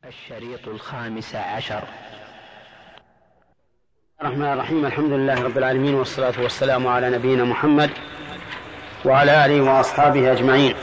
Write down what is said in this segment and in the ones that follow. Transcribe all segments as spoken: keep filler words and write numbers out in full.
الشريط الخامس عشر. الرحمن الرحيم. الحمد لله رب العالمين، والصلاة والسلام على نبينا محمد وعلى آله وأصحابه أجمعين.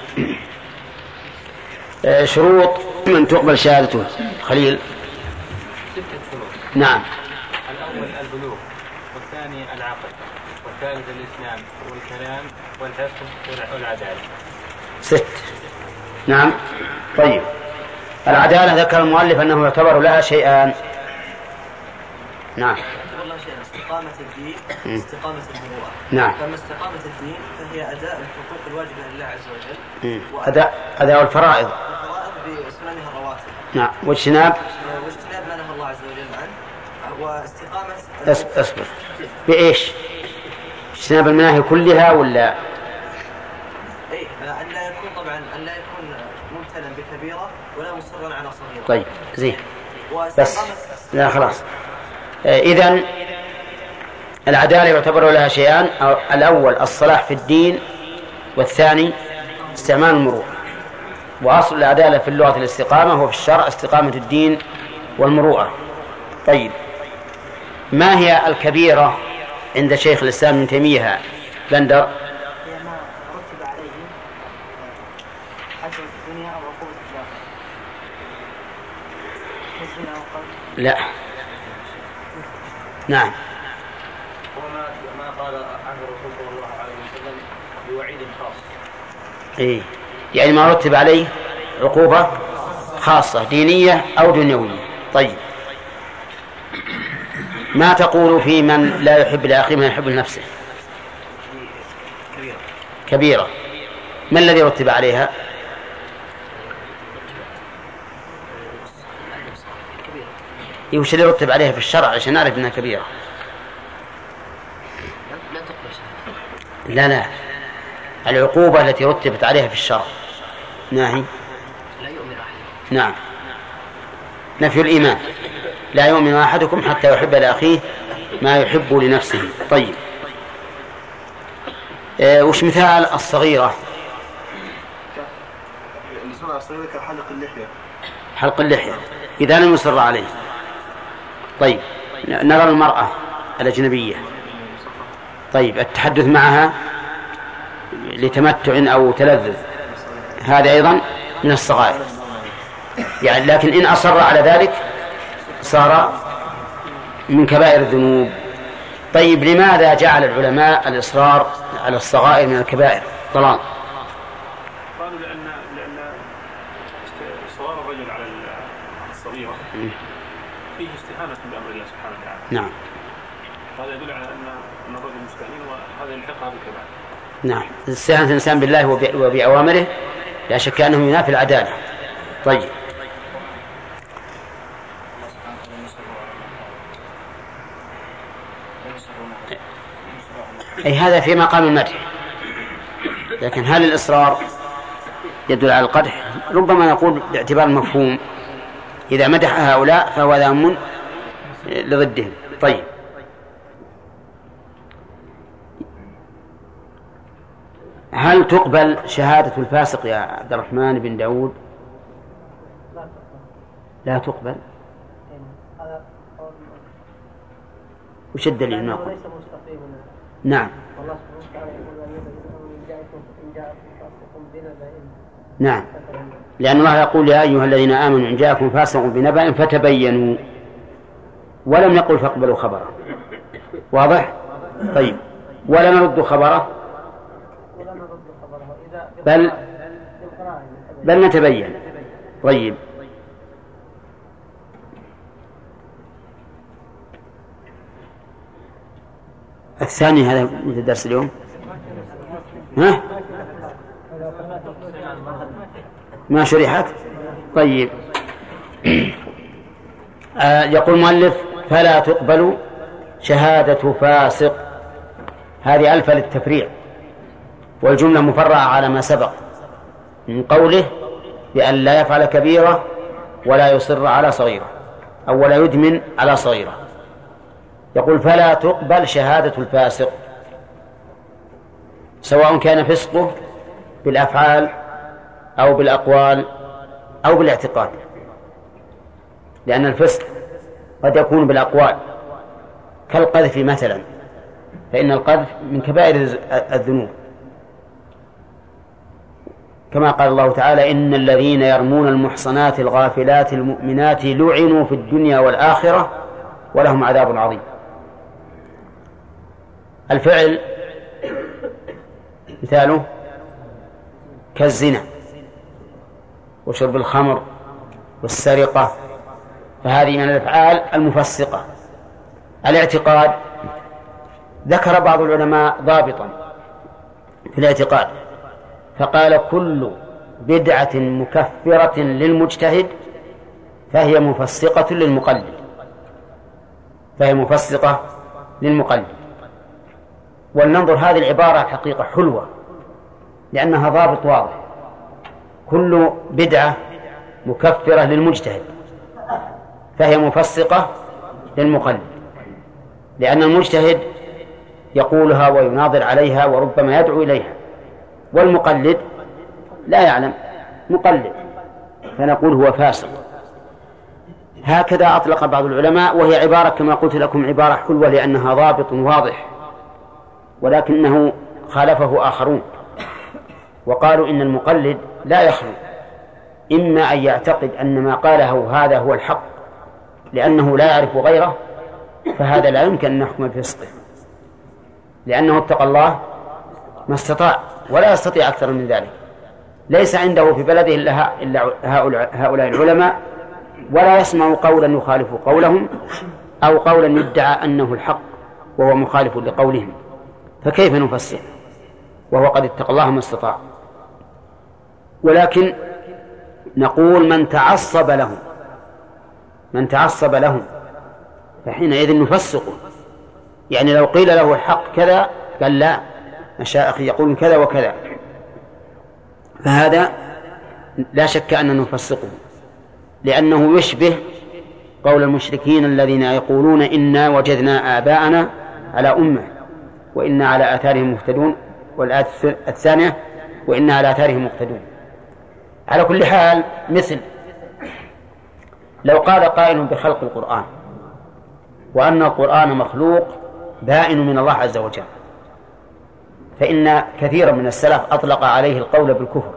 شروط من تقبل شهادته خليل. ستة شروط. نعم. الأول البلوغ، والثاني العقل، والثالث الإسلام، والكلام، والحفظ، والعدالة. ست. نعم. طيب، العدالة ذكر المؤلف أنه يعتبر لها شيئان. نعم. والله شيء استقامة الدين، استقامة المروءة. نعم. فما استقامة الدين فهي أداء الحقوق الواجبة لله عز وجل. أداء أداء الفرائض. الفرائض بسننها الرواتب. نعم. واجتناب واجتناب ما نهى الله عز وجل عنه. واستقامة. أصبر. بإيش؟ اجتناب المناهي كلها ولا؟ إيه، أن لا يكون طبعا أن لا يكون ممتلا بكبيرة ولا مصرا على صغيرة. طيب زين. بس لا خلاص. إذن العدالة يعتبر لها شيئان: الأول الصلاح في الدين، والثاني استعمال المروءة. وأصل العدالة في اللغة الاستقامة، وفي الشرع استقامة الدين والمروءة. طيب، ما هي الكبيرة عند شيخ الإسلام ابن تيمية بندر؟ هي ما رتب عليه حجر الدنيا أو عقوبة الآخرة. لا. نعم. وما ما قال عنه الرسول صلى الله عليه وسلم بوعيد خاص. إيه، يعني ما رتب عليه عقوبة خاصة دينية أو دنيوية. طيب، ما تقول في من لا يحب لأخيه ما يحب لنفسه؟ كبيرة. كبيرة. ما الذي رتب عليها؟ إيه، وش اللي رتب عليها في الشرع عشان نعرف أنها كبيرة؟ لا تقبل شهادة. لا لا، العقوبة التي رتبت عليها في الشرع. ناهي. لا يؤمن أحد. نعم. نفي الإيمان. لا يؤمن أحدكم حتى يحب لأخيه ما يحب لنفسه. طيب، آه وش مثال الصغيرة؟ الصغيرة كحلق اللحية. حلق اللحية إذا لم يصر عليه. طيب، نرى المرأة الأجنبية. طيب، التحدث معها لتمتع أو تلذذ هذا أيضا من الصغائر، يعني لكن إن أصر على ذلك صار من كبائر الذنوب. طيب، لماذا جعل العلماء الإصرار على الصغائر من الكبائر؟ طلال. قالوا لأن لأن إصرار الرجل على الصغيرة فيه استهانة بأمر الله سبحانه وتعالى. نعم. هذا يدل على أن أن الرجل مستهين، وهذا يلحقها بالكبائر. نعم، استهانة الإنسان بالله وبأوامره لا شك أنه ينافي العدالة. طيب، أي هذا في مقام المدح، لكن هل الإصرار يدل على القدح؟ ربما نقول باعتبار المفهوم إذا مدح هؤلاء فهو ذم لضدهم. طيب، هل تقبل شهادة الفاسق يا عبد الرحمن بن داود؟ لا تقبل. وش الدليل؟ نقول نعم. نعم، لأن الله يقول يا أيها الذين آمنوا إن جاءكم فاسق بنبأ فتبينوا، ولم يقل فاقبلوا خبره. واضح؟ طيب، ولا نرد خبره بل بل نتبين. طيب، الثاني هذا مثل درس اليوم. ها؟ ما شرحت. طيب، آه يقول المؤلف فلا تقبل شهادة فاسق. هذه ألف للتفريع، والجملة مفرعة على ما سبق من قوله بأن لا يفعل كبيرة ولا يصر على صغيرة أو ولا يدمن على صغيرة. يقول فلا تقبل شهادة الفاسق سواء كان فسقه بالأفعال أو بالأقوال أو بالاعتقاد. لأن الفسق قد يكون بالأقوال كالقذف مثلا، فإن القذف من كبائر الذنوب، كما قال الله تعالى: إن الذين يرمون المحصنات الغافلات المؤمنات لعنوا في الدنيا والآخرة ولهم عذاب عظيم. الفعل مثاله كالزنا وشرب الخمر والسرقة، فهذه من الأفعال المفسقة. الاعتقاد ذكر بعض العلماء ضابطا في الاعتقاد فقال: كل بدعة مكفرة للمجتهد فهي مفسقة للمقلد فهي مفسقة للمقلد. ولننظر هذه العبارة حقيقة حلوة لأنها ضابط واضح. كل بدعة مكفرة للمجتهد فهي مفسقة للمقلد، لأن المجتهد يقولها ويناظر عليها وربما يدعو إليها، والمقلد لا يعلم، مقلد، فنقول هو فاسق. هكذا أطلق بعض العلماء، وهي عبارة كما قلت لكم عبارة حلوة لأنها ضابط واضح، ولكنه خالفه آخرون وقالوا إن المقلد لا يخلو إما أن يعتقد أن ما قاله هذا هو الحق لأنه لا يعرف غيره، فهذا لا يمكن أن نحكم بفسقه لأنه اتقى الله ما استطاع ولا يستطيع أكثر من ذلك. ليس عنده في بلده إلا هؤلاء العلماء، ولا يسمع قولا يخالف قولهم أو قولا يدعى أنه الحق وهو مخالف لقولهم، فكيف نفسر وهو قد اتقى الله ما استطاع؟ ولكن نقول من تعصب لهم من تعصب لهم فحينئذ نفسقه. يعني لو قيل له الحق كذا قال لا، مشايخ يقولون كذا وكذا، فهذا لا شك أن نفسقه، لأنه يشبه قول المشركين الذين يقولون إنا وجدنا آباءنا على أمة وإنا على آثارهم مهتدون، والآية الثانية وإنا على آثارهم مهتدون. على كل حال، مثل لو قال قائل بخلق القرآن وأن القرآن مخلوق بائن من الله عز وجل، فإن كثيرا من السلف أطلق عليه القول بالكفر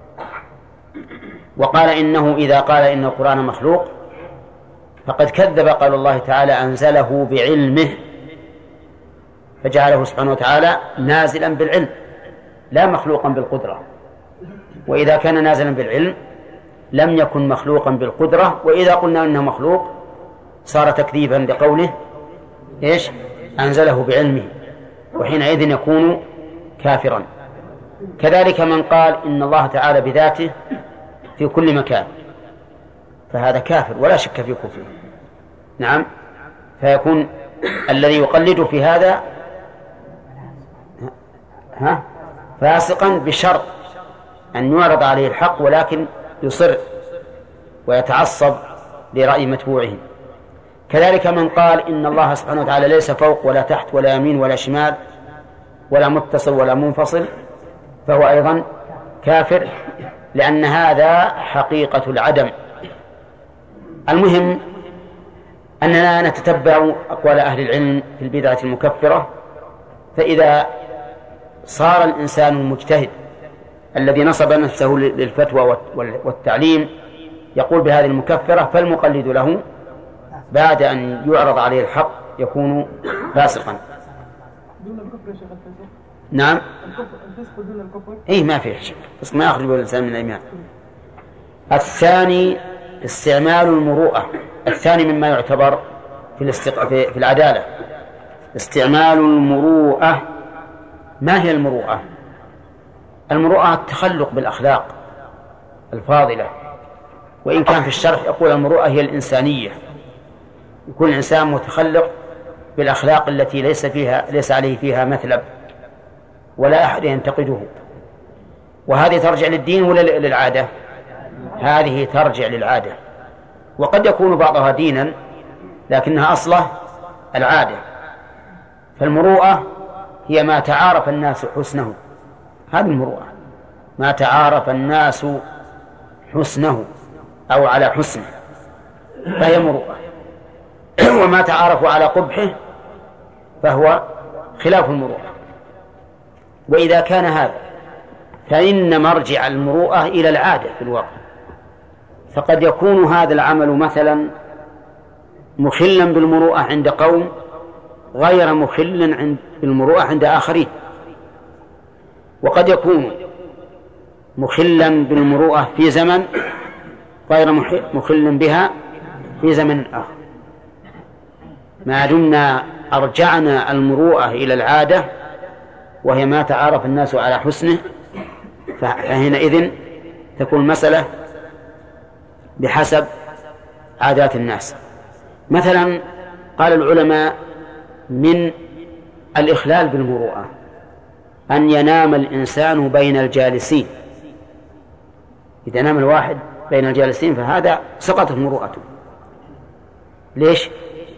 وقال إنه إذا قال إن القرآن مخلوق فقد كذب قال الله تعالى أنزله بعلمه، فجعله سبحانه وتعالى نازلا بالعلم لا مخلوقا بالقدرة، وإذا كان نازلا بالعلم لم يكن مخلوقا بالقدرة، وإذا قلنا إنه مخلوق صار تكذيبا لقوله إيش أنزله بعلمه، وحينئذ يكون كافرا. كذلك من قال إن الله تعالى بذاته في كل مكان فهذا كافر ولا شك في كفره. نعم، فيكون الذي يقلد في هذا ها فاسقا بشرط أن يعرض عليه الحق ولكن يصر ويتعصب لرأي متبوعه. كذلك من قال إن الله سبحانه وتعالى ليس فوق ولا تحت ولا يمين ولا شمال ولا متصل ولا منفصل فهو أيضا كافر، لأن هذا حقيقة العدم. المهم أننا نتتبع أقوال أهل العلم في البدعة المكفرة، فإذا صار الإنسان المجتهد الذي نصب نفسه للفتوى والتعليم يقول بهذه المكفرة، فالمقلد له بعد أن يعرض عليه الحق يكون فاسقا. دون الكفر يا شيخ الفاسق؟ نعم، الفسق دون الكفر؟ إيه ما فيه شك، بس ما يخرج الإنسان من الإيمان. الثاني استعمال المروءة، الثاني مما يعتبر في, الاستق... في العدالة استعمال المروءة. ما هي المروءة؟ المروءة التخلق بالأخلاق الفاضلة، وإن كان في الشرح يقول المروءة هي الإنسانية، يكون الإنسان متخلق بالأخلاق التي ليس فيها ليس عليه فيها مثلب ولا أحد ينتقده. وهذه ترجع للدين ولا للعادة؟ هذه ترجع للعادة، وقد يكون بعضها دينا لكنها أصله العادة. فالمروءة هي ما تعارف الناس حسنه، هذه المروءة ما تعارف الناس حسنه أو على حسنه. فهي مروءة. وما تعارفوا على قبحه فهو خلاف المروءة. وإذا كان هذا فإن مرجع المروءة إلى العادة في الواقع، فقد يكون هذا العمل مثلا مخلا بالمروءة عند قوم غير مخل بالمروءة عند آخرين، وقد يكون مخلا بالمروءة في زمن غير مخل بها في زمن آخر. ما دمنا أرجعنا المروءة إلى العادة وهي ما تعارف الناس على حسنه، فحينئذ تكون المسألة بحسب عادات الناس. مثلا قال العلماء من الإخلال بالمروءة أن ينام الإنسان بين الجالسين. إذا نام الواحد بين الجالسين فهذا سقطت مروءته. ليش؟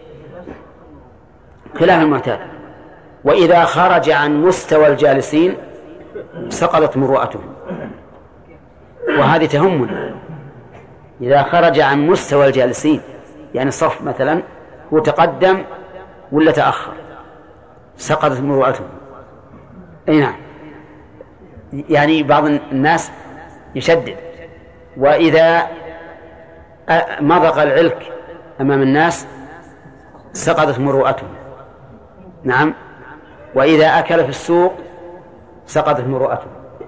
خلاف المعتاد. وإذا خرج عن مستوى الجالسين سقطت مروءته، وهذه تهمنا. إذا خرج عن مستوى الجالسين يعني الصف مثلا وتقدم ولا تأخر سقطت مروءته. أي نعم، يعني بعض الناس يشدد، وإذا مضغ العلك أمام الناس سقطت مروءته. نعم، وإذا أكل في السوق سقطت مروءته.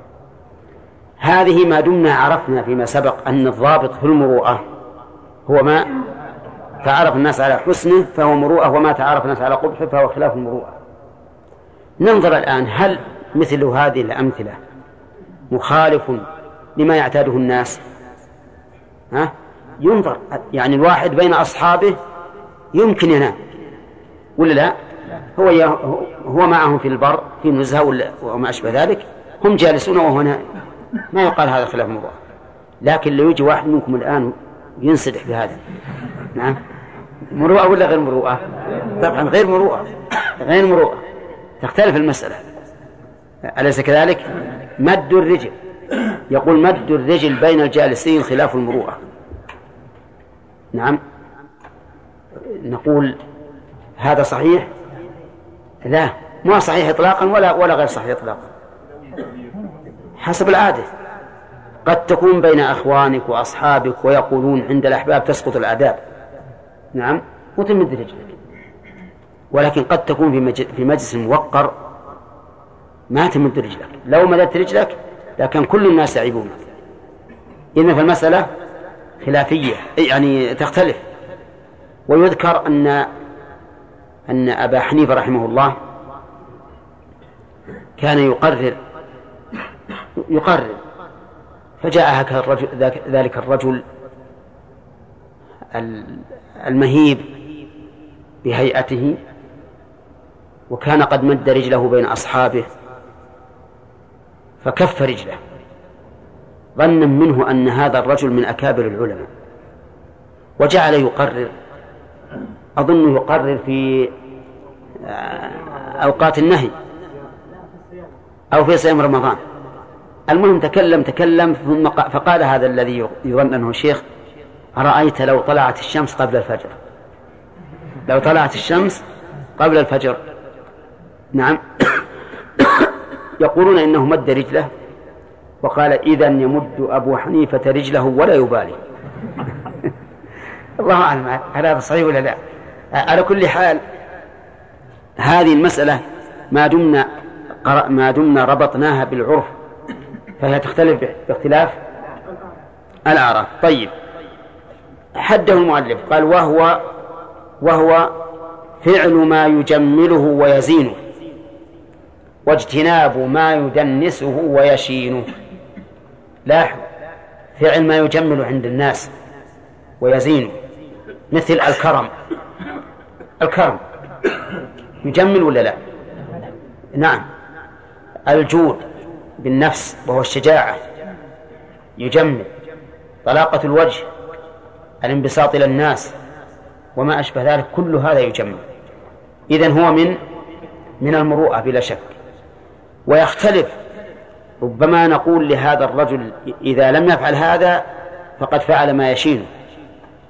هذه ما دمنا عرفنا فيما سبق أن الضابط في المروءة هو ما تعرف الناس على حسنه فهو مروءة، وما تعرف الناس على قبحه فهو خلاف المروءة. ننظر الآن هل مثل هذه الأمثلة مخالف لما يعتاده الناس؟ ها؟ ينظر، يعني الواحد بين أصحابه يمكن ينام ولا لا؟ هو هو معهم في البر في نزهة وما أشبه ذلك، هم جالسون وهو نائم، ما يقال هذا خلاف المروءة. لكن لو يجي واحد منكم الآن ينسدح بهذا، نعم، مروءة ولا غير مروءة؟ طبعا غير مروءة، غير مروءة، تختلف المسألة، أليس كذلك؟ مد الرجل، يقول مد الرجل بين الجالسين خلاف المروءة. نعم، نقول هذا صحيح؟ لا، ما صحيح إطلاقا ولا ولا غير صحيح إطلاقا، حسب العادة. قد تكون بين أخوانك وأصحابك ويقولون عند الأحباب تسقط الآداب، نعم، وتمد رجلك، ولكن قد تكون في مجلس موقر ما تمد رجلك. لو مدت رجلك لكن كل الناس يعيبونك. إن في المسألة خلافية، يعني تختلف. ويذكر أن أن أبا حنيفة رحمه الله كان يقرر يقرر فجاء هكذا الرجل ذلك الرجل المهيب بهيئته، وكان قد مد رجله بين أصحابه فكف رجله ظنا منه أن هذا الرجل من أكابر العلماء، وجعل يقرر، أظن يقرر في أوقات النهي أو في صيام رمضان. المهم تكلم تكلم ثم فقال هذا الذي يظن أنه شيخ: أرأيت لو طلعت الشمس قبل الفجر، لو طلعت الشمس قبل الفجر. نعم. يقولون إنه مد رجله وقال: إذن يمد أبو حنيفة رجله ولا يبالي. الله أعلم هذا صحيح ولا لا. على كل حال هذه المسألة ما دمنا ما دمنا ربطناها بالعرف فهي تختلف باختلاف الأعراف. طيب، حده المؤلف قال: وهو وهو فعل ما يجمله ويزينه، واجتناب ما يدنسه ويشينه. لاحظ، فعل ما يجمل عند الناس ويزينه، مثل الكرم. الكرم يجمل ولا لا؟ نعم. الجود بالنفس وهو الشجاعة يجمل. طلاقة الوجه، الانبساط إلى الناس وما أشبه ذلك، كل هذا يجمل. إذن هو من من المروءة بلا شك. ويختلف، ربما نقول لهذا الرجل إذا لم يفعل هذا فقد فعل ما يشينه،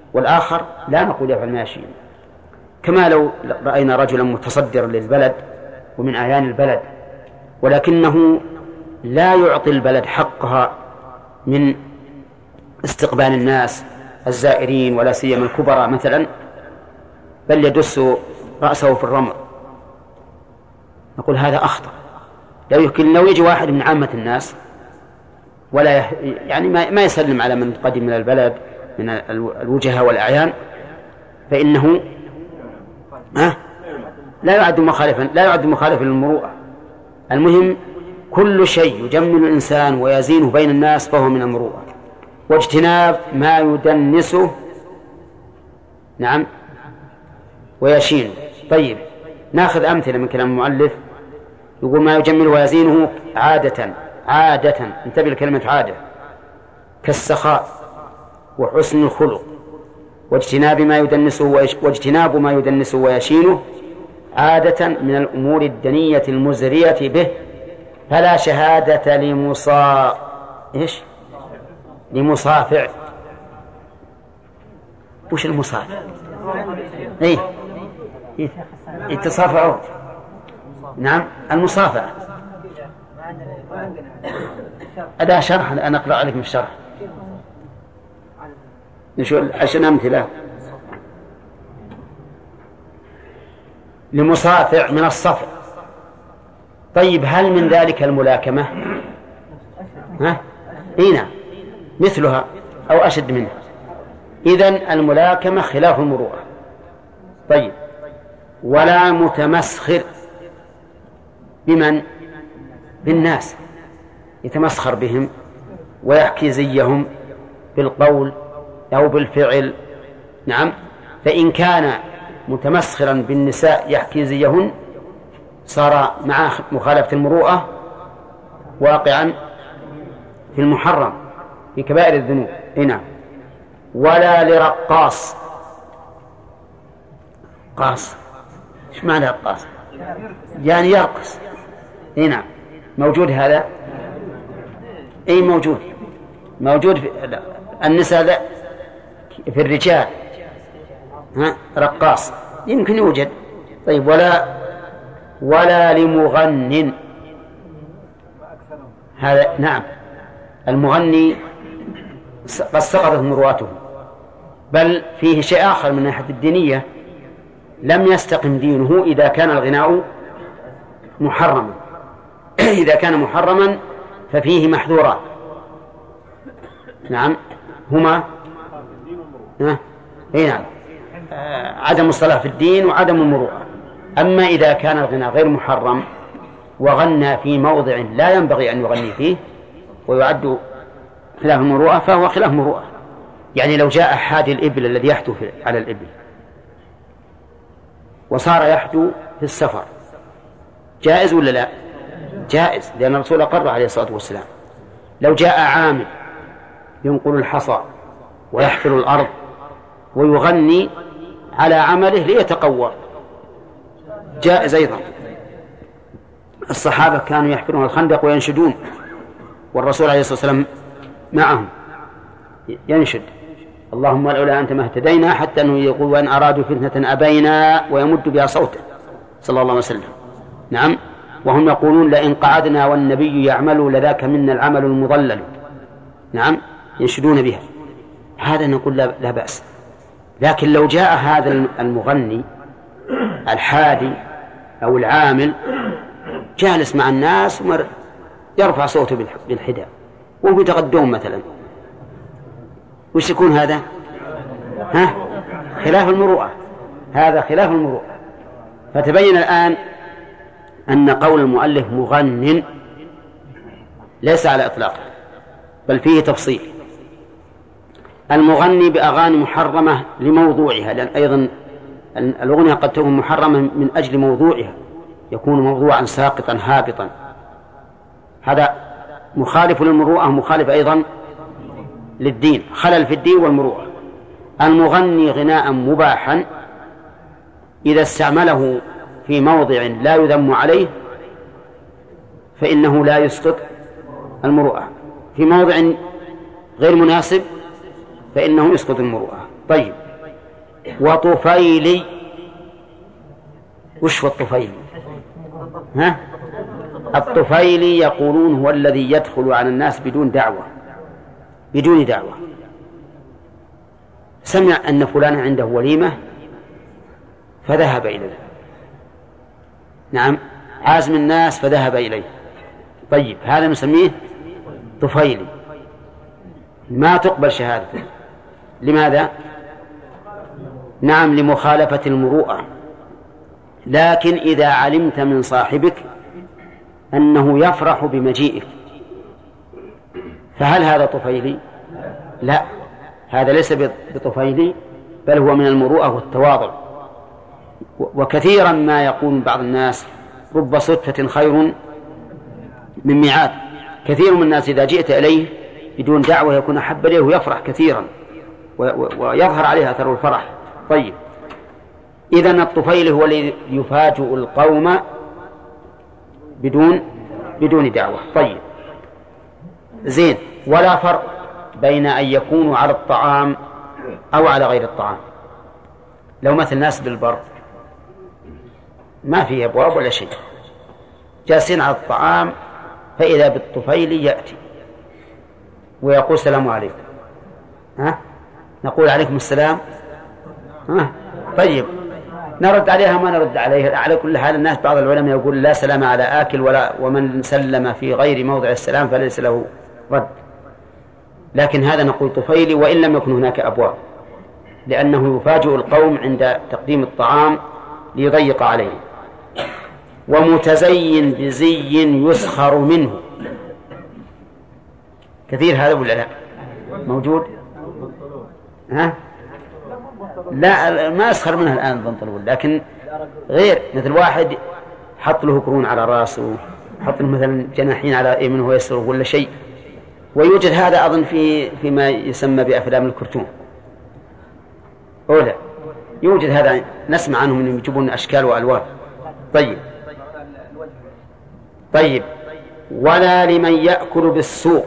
والآخر لا نقول يفعل ما يشاء. كما لو رأينا رجلا متصدرا للبلد ومن أعيان البلد ولكنه لا يعطي البلد حقها من استقبال الناس الزائرين ولا سيما الكبراء مثلا، بل يدس رأسه في الرمل، نقول هذا أخطأ. لو يمكن لو يجي واحد من عامة الناس ولا يح... يعني ما يسلم على من قدم من البلد من الوجهاء والأعيان فإنه أه؟ لا يعد مخالفا لا يعد مخالفا للمروءة. المهم كل شيء يجمل الإنسان ويزينه بين الناس فهو من المروءة، واجتناب ما يدنسه نعم ويشينه. طيب ناخذ أمثلة من كلام المؤلف. يقول ما يجمل ويزينه عادة عادة انتبه لكلمة عادة، كالسخاء وحسن الخلق واجتناب ما يدنسه واجتناب ما يدنسه ويشينه عادة من الأمور الدنية المزرية به، فلا شهادة لمصا إيش لمصافع. وش المصافع؟ إيه يتصافعون. نعم المصافعة أداة شرح. أنا أقرأ عليكم الشرح نشوف عشان أمثلة. لمصافع من الصفع. طيب هل من ذلك الملاكمة؟ ها؟ هنا مثلها أو أشد منها. إذن الملاكمة خلاف المروءة. طيب ولا متمسخر بمن؟ بالناس، يتمسخر بهم ويحكي زيهم بالقول أو بالفعل. نعم فإن كان متمسخرا بالنساء يحكي زيهن صار مع مخالفة المروءة واقعا في المحرم في كبائر الذنوب. هنا ولا لرقاص. قاص ايش معنى رقاص؟ يعني يرقص. هنا موجود هذا؟ اي موجود موجود في النساء في الرجال ها رقاص يمكن يوجد. طيب ولا ولا لمغن. هذا نعم المغني قد سقطت مروءته، بل فيه شيء آخر من ناحية الدينية، لم يستقم دينه إذا كان الغناء محرما. إذا كان محرما ففيه محظورات. نعم هما ها نعم عدم الصلاح في الدين وعدم المروءة. أما إذا كان الغناء غير محرم وغنى في موضع لا ينبغي أن يغني فيه ويعد خلاف المروءة فهو خلاف مروءة. يعني لو جاء حادي الإبل الذي يحدو على الإبل وصار يحدو في السفر جائز ولا لا؟ جائز، لأن الرسول قرر عليه الصلاة والسلام. لو جاء عامل ينقل الحصى ويحفر الأرض ويغني على عمله ليتقوى جائز أيضا. الصحابة كانوا يحفرون الخندق وينشدون والرسول عليه الصلاة والسلام معهم ينشد اللهم لولا أنت ما اهتدينا، حتى أنه يقول وأن أرادوا فتنة أبينا ويمد بها صوته صلى الله عليه وسلم. نعم وهم يقولون لئن قعدنا والنبي يعمل لذاك منا العمل المضلل. نعم ينشدون بها. هذا نقول لا بأس. لكن لو جاء هذا المغني الحادي أو العامل جالس مع الناس يرفع صوته بالحدى وهو يتغدون مثلا، وش يكون هذا؟ ها؟ خلاف المروءة. هذا خلاف المروءة. فتبين الآن أن قول المؤلف مغن ليس على إطلاقه، بل فيه تفصيل. المغني بأغاني محرمة لموضوعها، لأن أيضا الأغنية قد تكون محرمة من أجل موضوعها، يكون موضوعا ساقطا هابطا، هذا مخالف للمروءة، مخالف أيضا للدين، خلل في الدين والمروءة. المغني غناء مباحا إذا استعمله في موضع لا يذم عليه فإنه لا يسقط المروءة، في موضع غير مناسب فإنه يسقط المروءة. طيب وطفيلي. وش هو الطفيلي؟ ها؟ الطفيلي يقولون هو الذي يدخل على الناس بدون دعوة، بدون دعوة. سمع أن فلانا عنده وليمة فذهب إليه، نعم، عازم الناس فذهب إليه. طيب هذا نسميه طفيلي، ما تقبل شهادته. لماذا؟ نعم، لمخالفة المروءة. لكن إذا علمت من صاحبك أنه يفرح بمجيئك فهل هذا طفيلي؟ لا، هذا ليس بطفيلي، بل هو من المروءة والتواضع. وكثيرا ما يقول بعض الناس رب صدفة خير من ميعاد. كثير من الناس إذا جئت إليه بدون دعوة يكون أحب إليه ويفرح كثيرا ويظهر عليه أثر الفرح. طيب، إذن الطفيل هو الذي يفاجئ القوم بدون بدون دعوة. طيب زين. ولا فرق بين أن يكونوا على الطعام أو على غير الطعام. لو مثل ناس بالبر ما فيه أبواب ولا شيء، جالسين على الطعام، فإذا بالطفيل يأتي ويقول السلام عليكم، ها؟ نقول عليكم السلام، ها؟ طيب نرد عليها ما نرد عليها؟ على كل حال الناس بعض العلماء يقول لا سلام على آكل، ولا ومن سلم في غير موضع السلام فليس له رد. لكن هذا نقول طفيلي وإن لم يكن هناك أبواب، لأنه يفاجئ القوم عند تقديم الطعام ليضيق عليهم. ومتزين بزي يسخر منه. كثير هذا ولا لا؟ موجود؟ ها؟ لا، ما أسخر منه الآن البنطلون، لكن غير مثل واحد حط له كرون على رأسه، حط له مثلا جناحين على يمينه ويسره ولا شيء. ويوجد هذا أظن في فيما يسمى بأفلام الكرتون، أولا يوجد هذا، نسمع عنهم أنهم يجيبون أشكال وألوان. طيب طيب ولا لمن يأكل بالسوق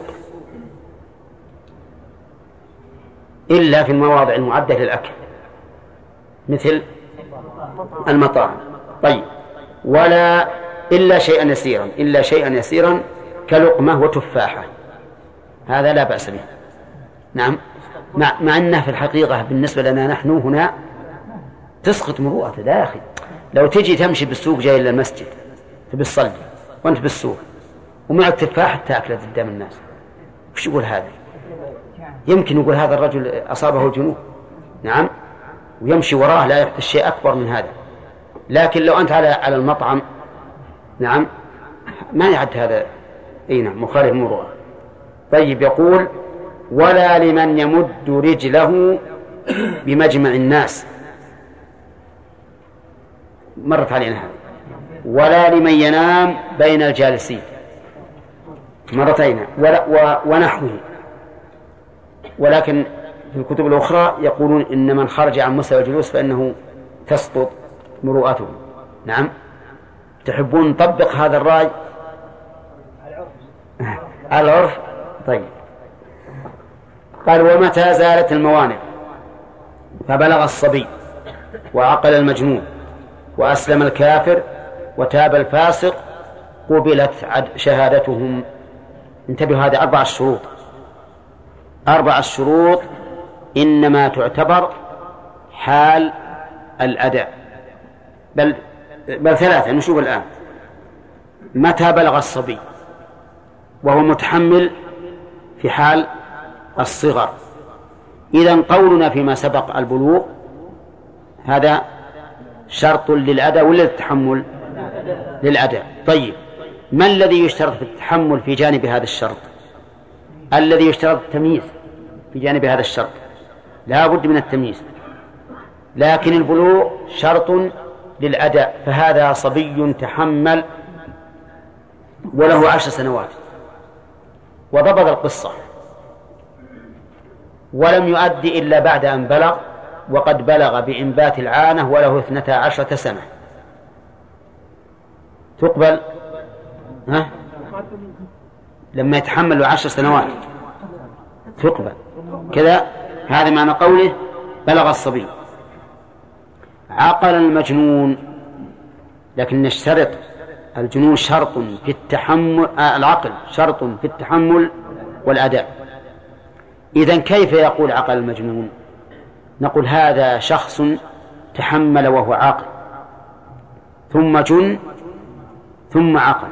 إلا في المواضع المعدة للأكل مثل المطاعم. طيب ولا إلا شيئا يسيرا، إلا شيئا يسيرا كلقمة وتفاحة، هذا لا بأس به. نعم، مع, مع أنه في الحقيقة بالنسبة لنا نحن هنا تسقط مروءة داخل. لو تجي تمشي بالسوق جاي إلى المسجد تبصلي وأنت بالسوق ومعك تفاحة تأكله قدام الناس، وش يقول هذا؟ يمكن يقول هذا الرجل أصابه الجنون، نعم، ويمشي وراه لا يحدث شيء أكبر من هذا. لكن لو أنت على على المطعم، نعم، ما يعد هذا أي نعم مخالف المروءة. طيب يقول ولا لمن يمد رجله بمجمع الناس، مرت علينا هذا. ولا لمن ينام بين الجالسين، مرتين، ونحوه. ولكن في الكتب الأخرى يقولون إن من خرج عن مستوى الجلوس فإنه تسقط مروءته. نعم، تحبون نطبق هذا الرأي على العرف؟ طيب قال ومتى زالت الموانع فبلغ الصبي وعقل المجنون وأسلم الكافر وتاب الفاسق قبلت شهادتهم. انتبهوا، هذه أربع الشروط. أربع الشروط إنما تعتبر حال الأداء، بل, بل ثلاثة. نشوف الآن. متى بلغ الصبي وهو متحمل في حال الصغر، إذن قولنا فيما سبق البلوغ هذا شرط للأداء ولا للتحمل؟ للأداء. طيب ما الذي يشترط في التحمل في جانب هذا الشرط؟ الذي يشترط التمييز في جانب هذا الشرط، لا بد من التمييز. لكن البلوغ شرط للأداء، فهذا صبي تحمل وله عشر سنوات وضبط القصة ولم يؤدي إلا بعد أن بلغ، وقد بلغ بإنبات العانة وله اثنتا عشرة سنة، تقبل؟ ها؟ لما يتحمل عشر سنوات تقبل كذا. هذا معنى قوله بلغ الصبي. عقل المجنون، لكن نشترط الجنون شرط في التحمل، آه العقل شرط في التحمل والأداء. إذن كيف يقول عقل المجنون؟ نقول هذا شخص تحمل وهو عاقل ثم جن ثم عقل.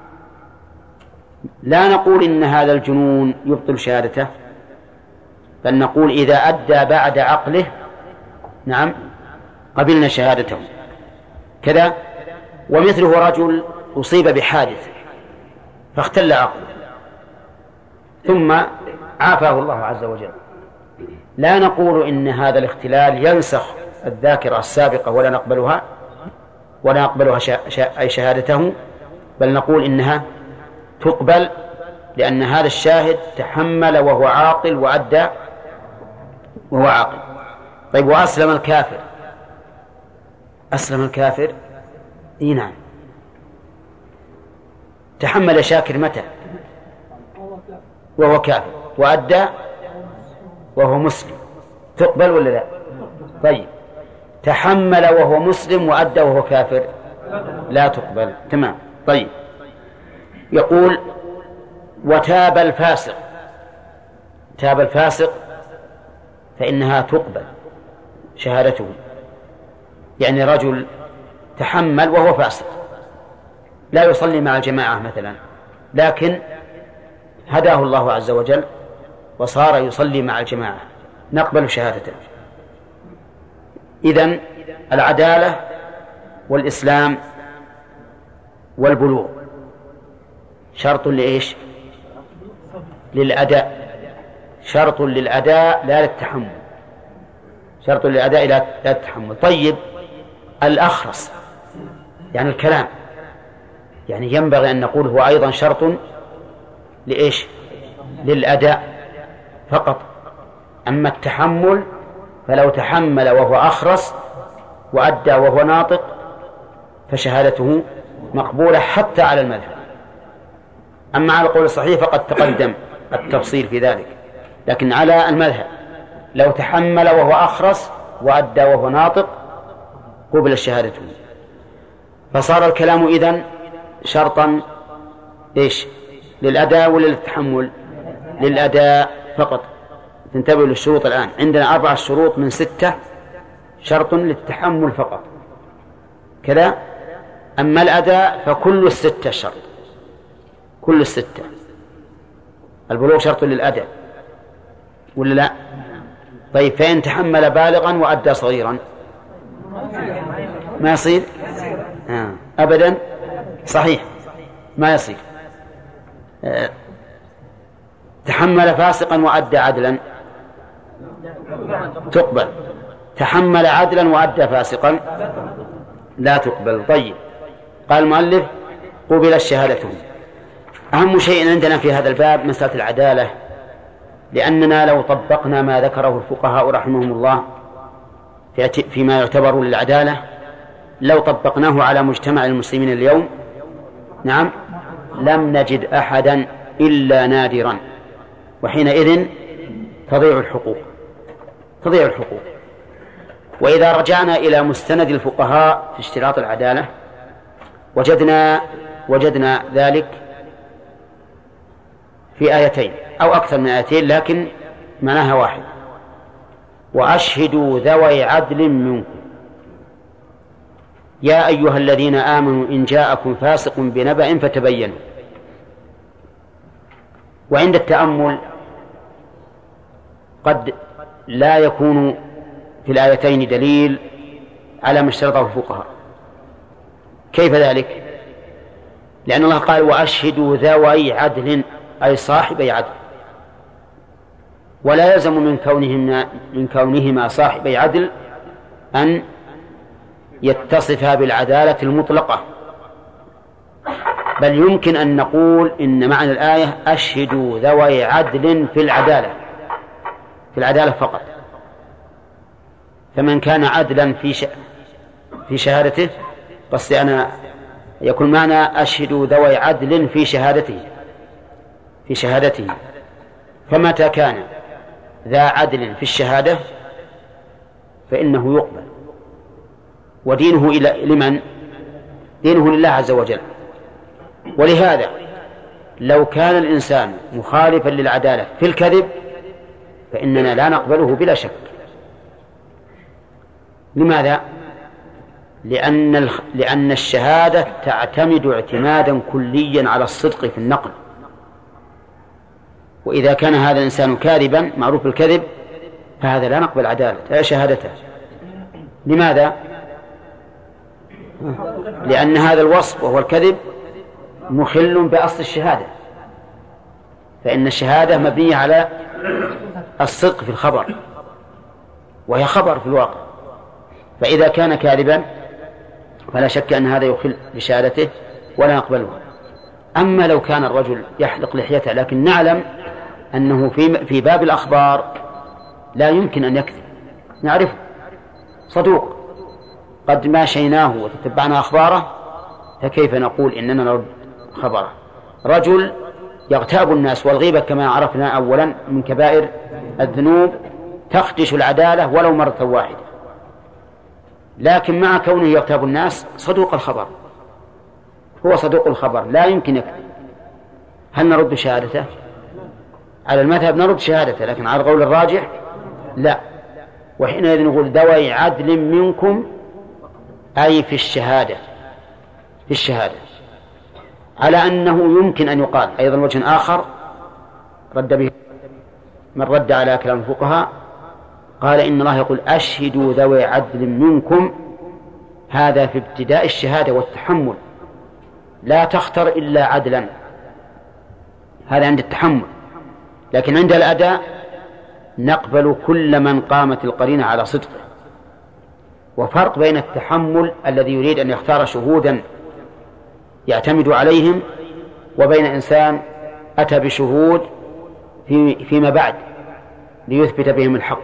لا نقول إن هذا الجنون يبطل شهادته، بل نقول إذا أدى بعد عقله نعم قبلنا شهادته كذا. ومثله رجل أصيب بحادث فاختل عقله ثم عافاه الله عز وجل، لا نقول إن هذا الاختلال ينسخ الذاكرة السابقة ولا نقبلها ولا نقبلها أي شهادته، بل نقول إنها تقبل، لأن هذا الشاهد تحمل وهو عاقل وأدى وهو عاقل. طيب وأسلم الكافر، أسلم الكافر إيه نعم، تحمل شاكر متى؟ وهو كافر، وأدى وهو مسلم، تقبل ولا لا؟ طيب تحمل وهو مسلم وأدى وهو كافر لا تقبل. تمام. طيب يقول وتاب الفاسق، تاب الفاسق فإنها تقبل شهادته، يعني رجل تحمل وهو فاسق لا يصلي مع الجماعة مثلا، لكن هداه الله عز وجل وصار يصلي مع الجماعة، نقبل شهادته. إذن العدالة والإسلام والبلوغ شرط لإيش؟ للأداء، شرط للأداء لا للتحمل، شرط للأداء لا للتحمل. طيب الأخرس يعني الكلام، يعني ينبغي أن نقول هو أيضا شرط لإيش؟ للأداء فقط. أما التحمل فلو تحمل وهو أخرس وأدى وهو ناطق فشهادته مقبولة حتى على المذهب. أما على القول الصحيح فقد تقدم التفصيل في ذلك، لكن على المذهب لو تحمل وهو أخرس وأدى وهو ناطق قبل شهادته. فصار الكلام إذن شرطا إيش؟ للأداء ولا للتحمل؟ للأداء فقط. تنتبهوا للشروط الآن، عندنا أربعة شروط من ستة، شرط للتحمل فقط كذا. أما الأداء فكل الستة شرط، كل الستة. البلوغ شرط للأداء ولا لا؟ طيب فإن تحمل بالغا وأدى صغيرا ما يصير؟ آه. أبدا صحيح ما يصير. آه. تحمل فاسقا وأدى عدلا تقبل، تحمل عدلا وأدى فاسقا لا تقبل. طيب قال المؤلف قبل الشهادة. أهم شيء عندنا في هذا الباب مسألة العدالة، لأننا لو طبقنا ما ذكره الفقهاء رحمهم الله فيما يعتبر للعدالة، لو طبقناه على مجتمع المسلمين اليوم نعم لم نجد أحدا إلا نادرا، وحينئذ تضيع الحقوق، تضيع الحقوق. وإذا رجعنا إلى مستند الفقهاء في اشتراط العدالة وجدنا وجدنا ذلك في آيتين أو أكثر من آيتين، لكن معناها واحد: وأشهدوا ذوي عدل منكم يا أيها الذين آمنوا إن جاءكم فاسق بنبأ فتبينوا. وعند التأمل قد لا يكون في الآيتين دليل على ما اشترطه الفقهاء. كيف ذلك؟ لأن الله قال وأشهدوا ذوي عدل أي صاحبي عدل، ولا يلزم من كونهما من كونهما صاحبي عدل أن يتصفا بالعدالة المطلقة، بل يمكن أن نقول إن معنى الآية أشهدوا ذوي عدل في العدالة، في العدالة فقط. فمن كان عدلا في ش... في شهادته، قصد أنا يكون معنى أشهدوا ذوي عدل في شهادته في شهادته فمتى كان ذا عدل في الشهادة فإنه يقبل، ودينه إلى لمن؟ دينه لله عز وجل. ولهذا لو كان الإنسان مخالفا للعدالة في الكذب فإننا لا نقبله بلا شك. لماذا؟ لأن لأن الشهادة تعتمد اعتمادا كليا على الصدق في النقل، وإذا كان هذا الإنسان كاذبا معروف بالكذب فهذا لا نقبل عدالة لا شهادته. لماذا؟ لأن هذا الوصف وهو الكذب مخل بأصل الشهادة، فإن الشهادة مبنية على الصدق في الخبر وهي خبر في الواقع، فإذا كان كاذبا فلا شك أن هذا يخل بشهادته ولا نقبله. أما لو كان الرجل يحلق لحيته لكن نعلم أنه في في باب الأخبار لا يمكن أن يكذب، نعرفه صدوق قد ماشيناه وتتبعنا أخباره، فكيف نقول إننا نرد خبره؟ رجل يغتاب الناس، والغيبة كما عرفنا أولا من كبائر الذنوب تخدش العدالة ولو مرة واحدة، لكن مع كونه يغتاب الناس صدوق الخبر، هو صدوق الخبر لا يمكن يكذب. هل نرد شهادته؟ على المذهب نرد شهادته، لكن على القول الراجح لا. وحينئذ نقول ذوي عدل منكم أي في الشهادة في الشهادة على أنه يمكن أن يقال أيضا وجه آخر رد به من رد على كلام الفقهاء، قال إن الله يقول أشهدوا ذوي عدل منكم، هذا في ابتداء الشهادة والتحمل، لا تختر إلا عدلا، هذا عند التحمل، لكن عند الأداء نقبل كل من قامت القرينة على صدقه. وفرق بين التحمل الذي يريد أن يختار شهودا يعتمد عليهم وبين إنسان أتى بشهود في فيما بعد ليثبت بهم الحق.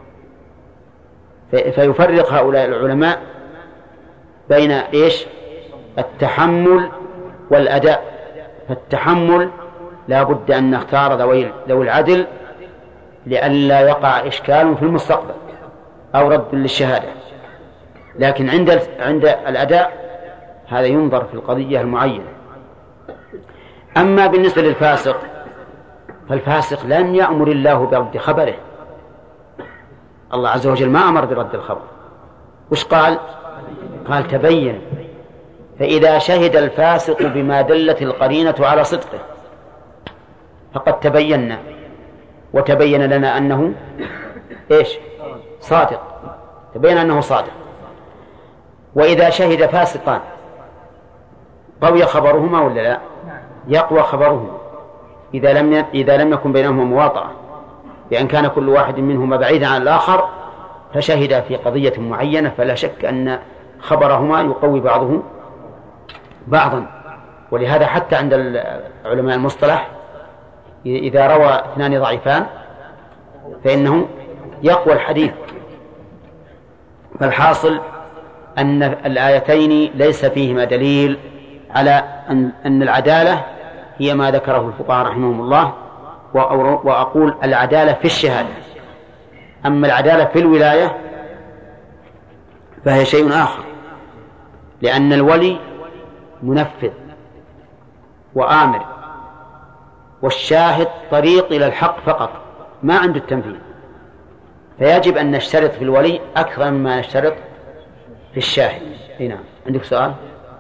فيفرق هؤلاء العلماء بين إيش؟ التحمل والأداء. فالتحمل لا بد أن نختار ذوي العدل لئلا يقع إشكال في المستقبل أو رد للشهادة، لكن عند عند الأداء هذا ينظر في القضية المعينة. أما بالنسبة للفاسق فالفاسق لن يأمر الله برد خبره، الله عز وجل ما أمر برد الخبر، وش قال؟ قال تبين. فإذا شهد الفاسق بما دلت القرينة على صدقه فقد تبينا وتبين لنا أنه إيش؟ صادق، تبين أنه صادق. وإذا شهد فاسقان قوي خبرهما ولا لا؟ يقوى خبرهما إذا لم إذا لم يكن بينهما مواطأة، بأن كان كل واحد منهما بعيدا عن الآخر فشهد في قضية معينة، فلا شك أن خبرهما يقوي بعضه بعضا. ولهذا حتى عند علماء المصطلح إذا روى اثنان ضعيفان فإنه يقوى الحديث. فالحاصل أن الآيتين ليس فيهما دليل على أن, أن العدالة هي ما ذكره الفقهاء رحمهم الله، وأقول العدالة في الشهادة. أما العدالة في الولاية فهي شيء آخر، لأن الولي منفذ وآمر، والشاهد طريق إلى الحق فقط ما عنده التنفيذ، فيجب أن نشترط في الولي أكثر مما نشترط في الشاهد. هنا عندك سؤال؟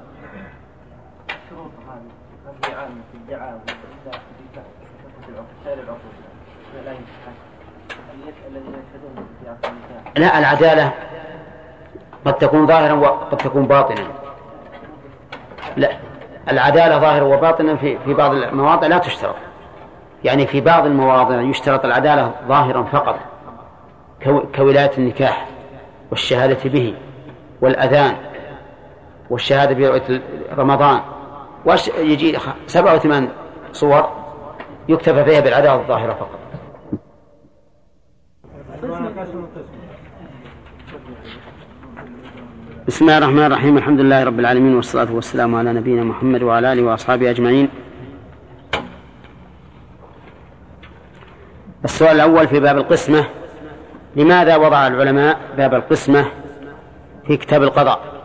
لا، العدالة قد تكون ظاهرا وقد تكون باطنا. لا، العدالة ظاهرا وباطنا في في بعض المواضع لا تشترط، يعني في بعض المواضع يشترط العدالة ظاهرا فقط كولاية النكاح والشهادة به والأذان والشهادة برؤية رمضان، ويجي سبعة وثمان صور يكتفى فيها بالعدالة الظاهرة فقط. بسم الله الرحمن الرحيم، الحمد لله رب العالمين، والصلاة والسلام على نبينا محمد وعلى آله وأصحابه أجمعين. السؤال الأول في باب القسمة: لماذا وضع العلماء باب القسمة في كتاب القضاء؟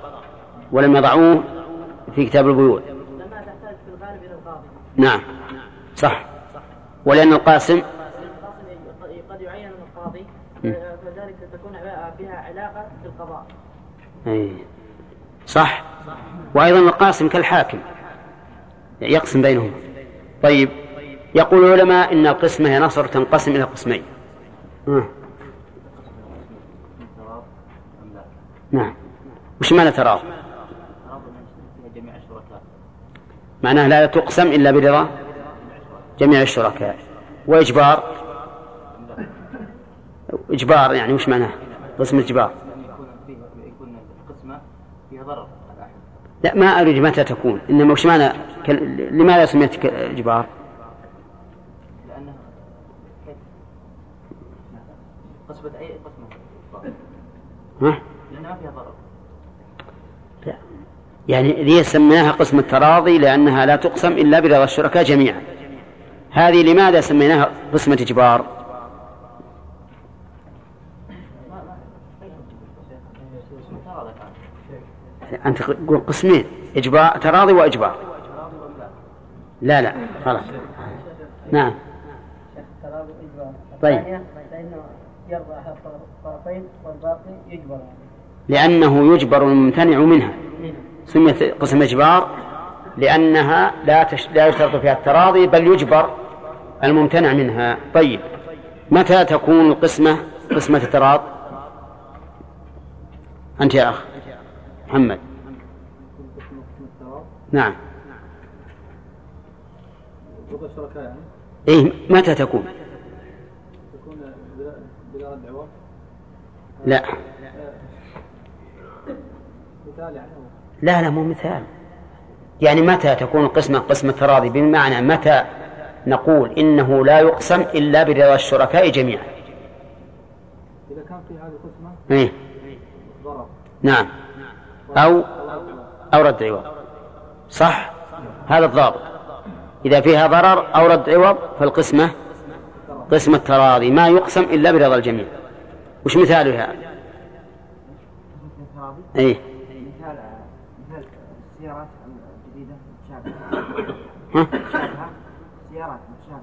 ولم يضعوه في كتاب البيوع. لما تحتاج في الغالب إلى القاضي. نعم صح. ولأن القاسم قد يعين القاضي فذلك تكون بها علاقة بالقضاء. أي صح. وأيضا القاسم كالحاكم يقسم بينهم. طيب يقول العلماء إن القسمة هي نصر تنقسم إلى قسمين. آه. نعم. وش معنى تراض؟ معناه لا تقسم إلا برضا جميع الشركاء. وإجبار إجبار يعني وش معناه قسم الإجبار؟ لا ما أريد متى تكون، إنما وش معنى ك... لماذا سميت إجبار؟ لأنه قسمة أي قسمة ها؟ لأنها فيها ضرر. لا يعني ذي سميناها قسم التراضي لأنها لا تقسم إلا برضا الشركاء جميعا. هذه لماذا سميناها قسمة إجبار؟ أنت تقول قسمين إجبار تراضي وإجبار. لا لا خلاص. نعم طيب لأنه يرضى أحد الطرفين والباقي يجبر لأنه يجبر الممتنع منها. سميت قسم إجبار لأنها لا تش... لا يشترط فيها التراضي بل يجبر الممتنع منها. طيب متى تكون القسمة قسمة التراض؟ أنت يا أخ محمد. نعم إيه متى تكون؟ تكون بلا رد عوض. لا مثال يعني لا لا مو مثال. يعني متى تكون القسمة قسمة تراضي بمعنى متى نقول إنه لا يقسم إلا برضا الشركاء جميعا. إذا كان في هذه القسمة إيه ضرر. نعم أو أو رد عوض. صح هذا الضابط. إذا فيها ضرر أو رد عوض فالقسمة قسمة تراضي ما يقسم إلا برضا الجميع. وش مثالها؟ إيه مثال مثال السيارات الجديدة متشابهة. ها؟ سيارات متشابهة.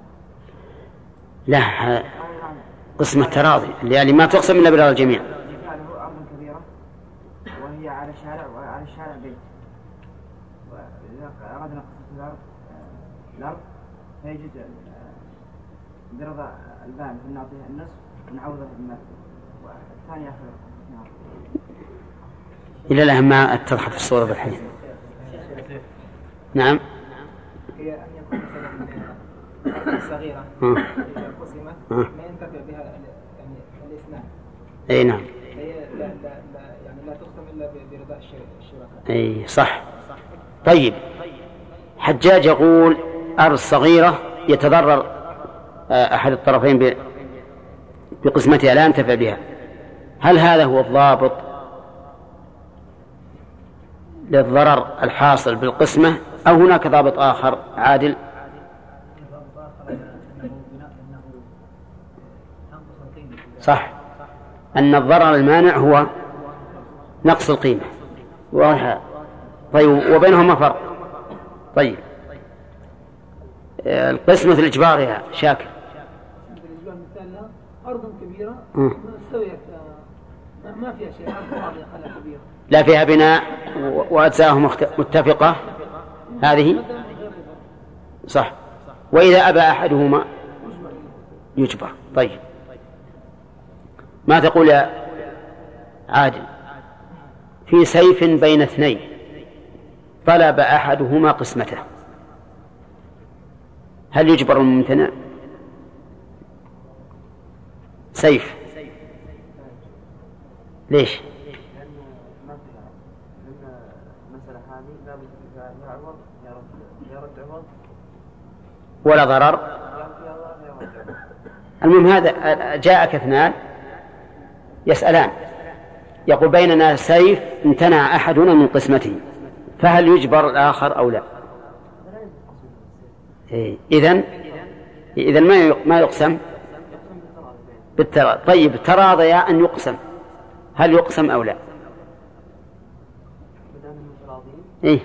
لا قسمة تراضي اللي ما تقسم إلا برضا الجميع. مثاله أرض كبيرة وهي على شارع وعلى الشارع بيت، وإذا أردنا قسمة الأرض الأرض فيجد برضا البان فنعطيه النصف ونعوضه بالمال والثاني يأخذ. إلى الآن ما اتضحت الصورة بالحين. نعم هي أن يكون مثلا صغيرة إذا قسمت ما ينتفع بها يعني الاثنان. أي نعم. هي لا لا لا يعني لا تقسم إلا برضا الشركاء. أي صح. طيب حجاج يقول أرض صغيرة يتضرر أحد الطرفين بقسمتها لا ينتفع بها. هل هذا هو الضابط للضرر الحاصل بالقسمة أو هناك ضابط آخر عادل؟ صح أن الضرر المانع هو نقص القيمة. طيب وبينهما فرق. طيب القسمة الإجبار يا شاكر. الإجبار مثالها أرض كبيرة مستوية ما فيها شيء أرض كبيرة لا فيها بناء وأجزاءه متفقة هذه صح. وإذا أبى أحدهما يجبر. طيب ما تقول يا عادل في سيف بين اثنين طلب أحدهما قسمته هل يجبر الممتنع؟ سيف ليش؟ ولا ضرر. المهم هذا جاءك اثنان يسألان يقول بيننا سيف امتنع أحدنا من قسمته فهل يجبر الآخر أو لا؟ إيه. إذن إذن ما ما يقسم بالتراضي. طيب تراضيا أن يقسم هل يقسم أو لا؟ إيه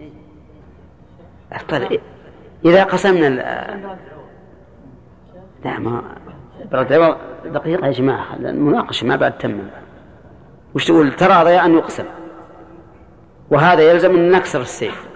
طيب إذا قسمنا ال... لا ما دقيقة يا جماعة المناقشة ما بعد تم. وش تقول؟ تراضي أن يقسم وهذا يلزم أن نكسر السيف.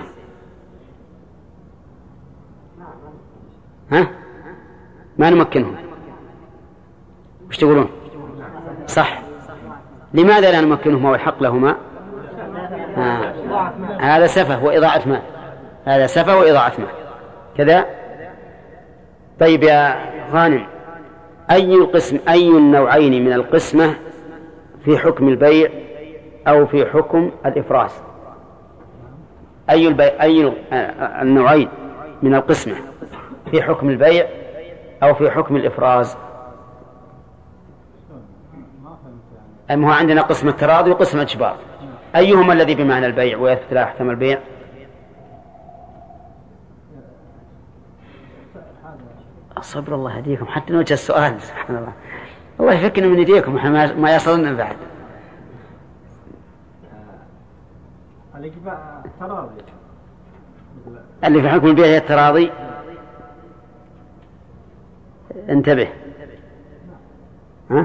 ها ما نمكنهم. وش تقولون؟ صح. لماذا لا نمكنهما والحق لهما؟ آه. هذا سفه وإضاعة مال. هذا سفه وإضاعة مال كذا. طيب يا غانم أي القسم أي النوعين من القسمة في حكم البيع أو في حكم الإفراز؟ أي البيع أي النوعين من القسمة في حكم البيع أو في حكم الإفراز؟ أم هو عندنا قسم التراضي وقسم الإجبار، أيهما الذي بمعنى البيع ويثبت له أحكام البيع؟ صبر الله يهديكم حتى نوجه السؤال. سبحان الله الله يفكنا من يديكم ما يصلنا بعد. التراضي اللي في حكم البيع هي التراضي. انتبه ها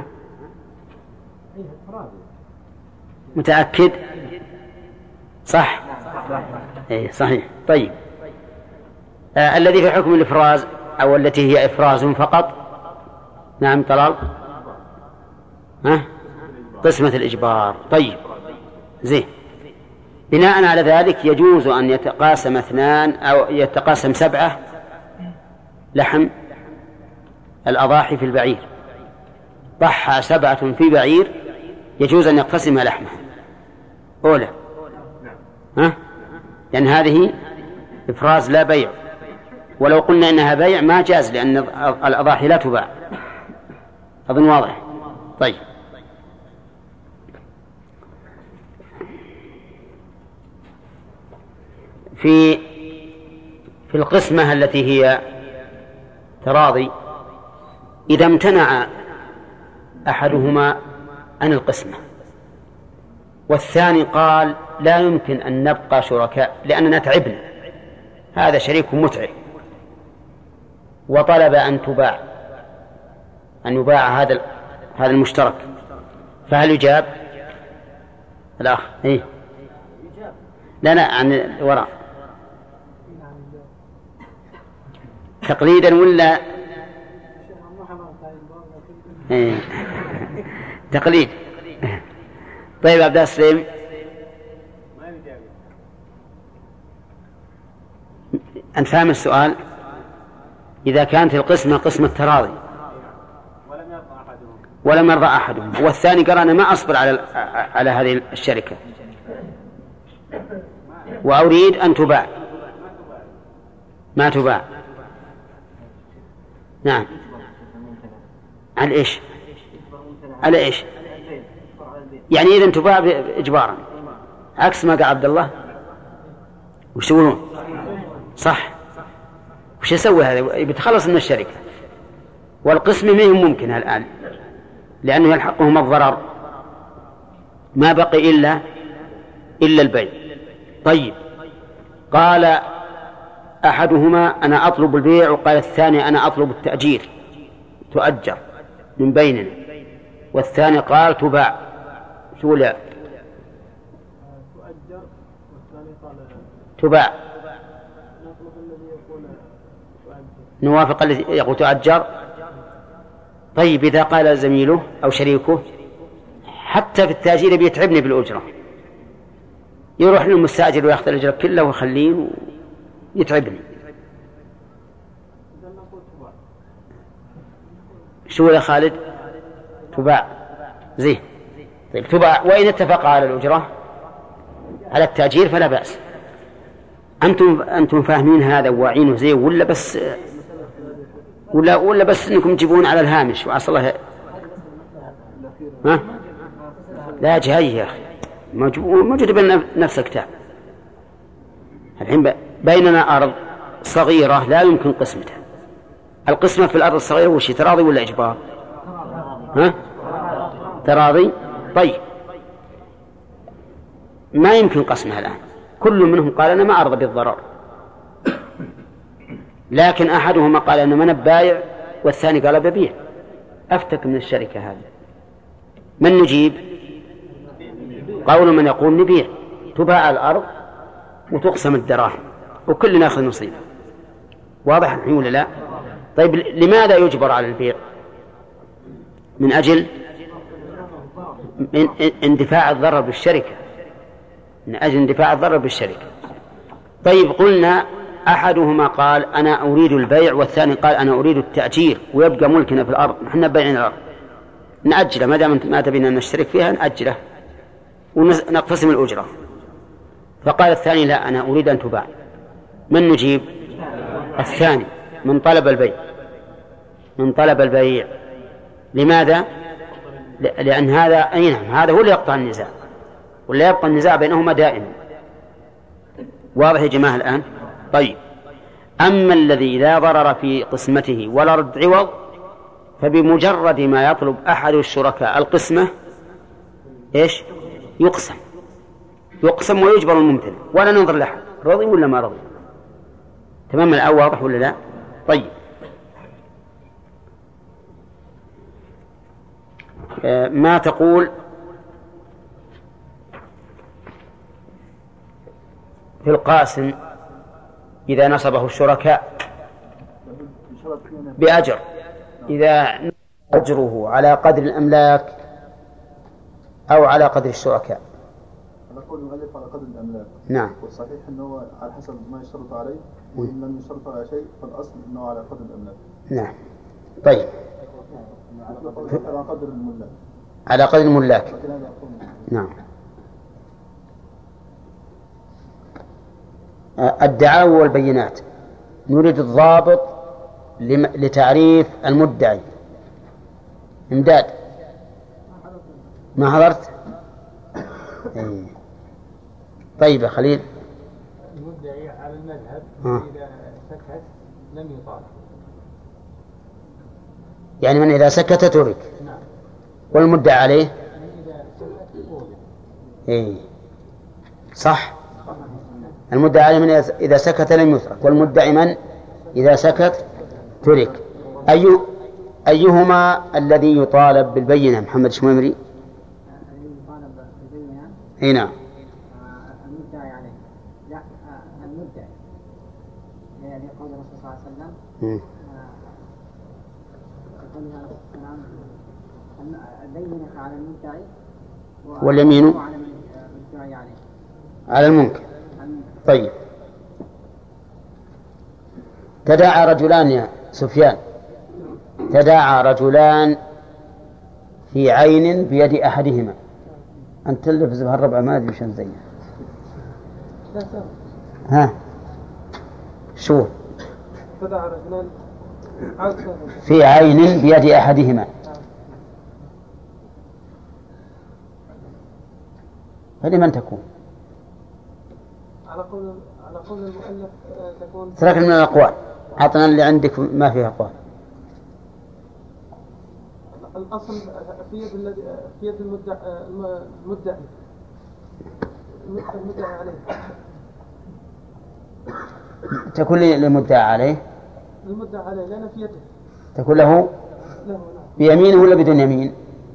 متأكد؟ صح ايه صحيح. طيب آه الذي في حكم الإفراز أو التي هي إفراز فقط. نعم طلال ها قسمة الإجبار. طيب زين. بناء على ذلك يجوز أن يتقاسم اثنان أو يتقاسم سبعة لحم الأضاحي في البعير. ضحى سبعة في بعير يجوز أن يقتسمها لحمها أولى ها؟ لأن هذه إفراز لا بيع. ولو قلنا إنها بيع ما جاز لأن الأضاحي لا تباع. أظن واضح. طيب في في القسمة التي هي تراضي إذا امتنع أحدهما عن القسمة والثاني قال لا يمكن أن نبقى شركاء لأننا تعبنا، هذا شريك متعب، وطلب أن تباع أن يباع هذا هذا المشترك، فهل يجاب؟ الأخ إيه؟ لا لا عن الوراء تقليدا ولا إيه؟ تقليد. طيب عبد السليم أنت فاهم السؤال؟ إذا كانت القسمة قسمة تراضي ولم يرضى أحدهم والثاني قال أنا ما أصبر على على هذه الشركة وأريد أن تباع، ما تباع. نعم على إيش؟ على إيش؟ يعني إذن تباع إجبارا عكس ما قال عبد الله. وش تقولون؟ صح. وش يسوي هذا؟ بيتخلص من الشركة والقسم ما هي ممكنة الآن لأنه يلحقهم الضرر، ما بقي إلا إلا البيع. طيب قال أحدهما أنا أطلب البيع وقال الثاني أنا أطلب التأجير تؤجر من بيننا، والثاني قال تباع. شو لا تباع نوافق الذي يقول تؤجر. طيب إذا قال زميله أو شريكه حتى في التأجير بيتعبني بالأجرة، يروح للمستأجر ويأخذ الأجرة كله ويخليه يتعبني، شو يا خالد؟ تباع زين. طيب تباع وإن اتفق على الأجرة على التأجير فلا بأس. أنتم أنتم فاهمين هذا واعينه زين ولا بس ولا ولا بس إنكم تجيبون على الهامش وعسى الله ها؟ لا جهاي يا أخي موجود بين نفس الكتاب. الحين بيننا أرض صغيرة لا يمكن قسمتها. القسمة في الأرض الصغيرة وش تراضي ولا إجبار؟ ها؟ تراضي. طيب ما يمكن قسمها الآن كل منهم قال أنا ما أرضى بالضرر، لكن أحدهما قال أنا من البايع والثاني قال ببيع، أفتك من الشركة هذه. من نجيب؟ قول من يقول نبيع، تباع الأرض وتقسم الدراهم وكل ناخذ نصيبه. واضح الحين ولا لا؟ طيب لماذا يجبر على البيع؟ من أجل من اندفاع الضرر بالشركة، من أجل اندفاع الضرر بالشركة. طيب قلنا أحدهما قال أنا أريد البيع والثاني قال أنا أريد التأجير ويبقى ملكنا في الأرض، نحن بايعين الأرض نأجله، ما دام ما تبينا نشترك فيها نأجله ونقتسم الأجرة. فقال الثاني لا أنا أريد أن تباع. من نجيب؟ الثاني من طلب البيع، من طلب البيع. لماذا؟ لأن هذا أي نعم هذا هو اللي يقطع النزاع، ولا يبقى النزاع بينهما دائما. واضح يا جماعة الآن؟ طيب أما الذي لا ضرر في قسمته ولا رد عوض فبمجرد ما يطلب أحد الشركاء القسمة إيش؟ يقسم يقسم ويجبر الممتنع ولا ننظر لحد رضي ولا ما رضي. تمام الآن واضح ولا لا؟ طيب آه ما تقول في القاسم إذا نصبه الشركاء بأجر، إذا أجره على قدر الأملاك أو على قدر الشركاء؟ نقول نغلف على قدر الأملاك. نعم. والصحيح أنه على حسب ما يشترط عليه، وإن لم يشترط على شيء فالأصل أنه على قدر الأملاك. نعم. طيب على قدر الملاك. على قدر الملاك. نعم. الدعاوى والبينات نريد الضابط لتعريف المدعي. امداد ما حضرت؟ ايه. طيب يا خليل. المدعي على المذهب آه. إذا سكت لم يطالب، يعني من إذا سكت ترك. نعم. والمدعي عليه إذا سكت طولب. ايه صح. المدعي عليه من إذا سكت لم يترك، والمدعي من إذا سكت ترك. أي أيهما الذي يطالب بالبينة؟ محمد شميمري. اي نعم. المدعي عليه لا المدعي يعني قول الرسول صلى الله عليه وسلم البينة على المدعي واليمين على المدعي عليه على المنكر. طيب تداعى رجلان يا سفيان، تداعى رجلان في عين بيد أحدهما. أنت تلفز بهالربع ما أدري وشان زيها. ها شو؟ تداعى رجلان في عين بيد أحدهما. فلمن تكون؟ على قول على قول المؤلف تكون. ترك من الأقوال، عطنا اللي عندك ما فيها أقوال. الأصل في يد الذي في يد المدعي المدعي المدعي عليه. تكون للمدعي عليه. المدعي عليه لأن في يده. تكون له له بيمينه ولا بدون يمين؟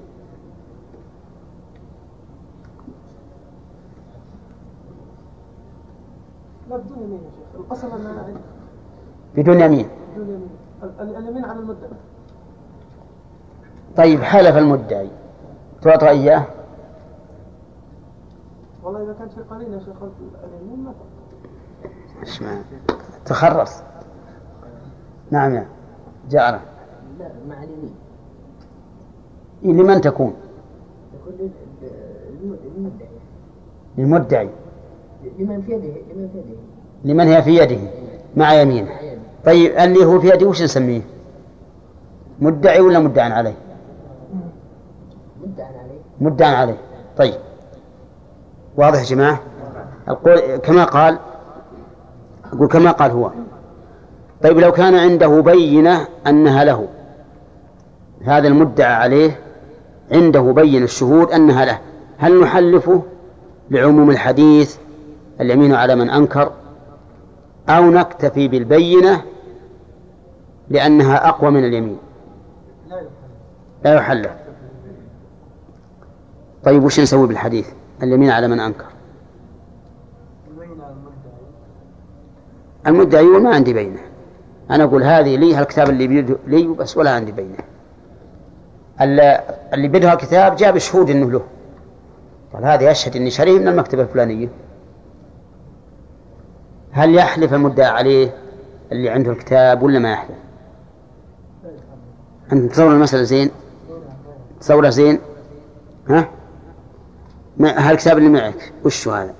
لا بدون يمين يا شيخ. الأصل أنها بدون يمين. بدون يمين. اليمين على المدعي. طيب حلف المدعي تعطى إياه؟ والله إذا كان شيء قليل يا شيخ اليمين ما إيش معنى؟ تخرص. نعم يا جارة. لا مع اليمين. لمن تكون؟ تكون للمدعي. للمدعي. لمن في يده لمن في يده. لمن هي في يده مع يمينه. طيب اللي هو في يده وش نسميه؟ مدعي ولا مدعى عليه؟ مدعى عليه. مدعى عليه. طيب واضح يا جماعة؟ القول كما قال، أقول كما قال هو. طيب لو كان عنده بينة أنها له، هذا المدعى عليه عنده بين الشهود أنها له، هل نحلفه لعموم الحديث اليمين على من أنكر، أو نكتفي بالبينة لأنها أقوى من اليمين؟ لا يحلف. طيب وش نسوي بالحديث اليمين على من أنكر؟ المدعي وما عندي بينه، أنا أقول هذه لي هالكتاب اللي بيده لي بس ولا عندي بينه. اللي بيده الكتاب جاب شهود إنه له، قال هذا يشهد إني شريه من المكتبة الفلانية. هل يحلف المدعي عليه اللي عنده الكتاب ولا ما يحلف؟ أنت تصور المسألة زين؟ تصورها زين؟ ها؟ هالكتاب اللي معك وش هذا؟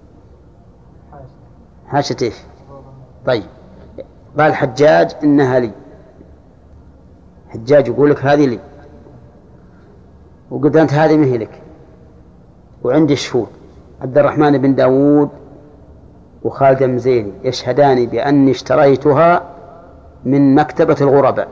حاشة إيش؟ طيب قال حجاج إنها لي، حجاج يقول لك هذه لي، وقلت أنت هذه ما هي لك، وعندي شهود عبد الرحمن بن داود وخالد مزيني يشهدان بأني اشتريتها من مكتبة الغرباء،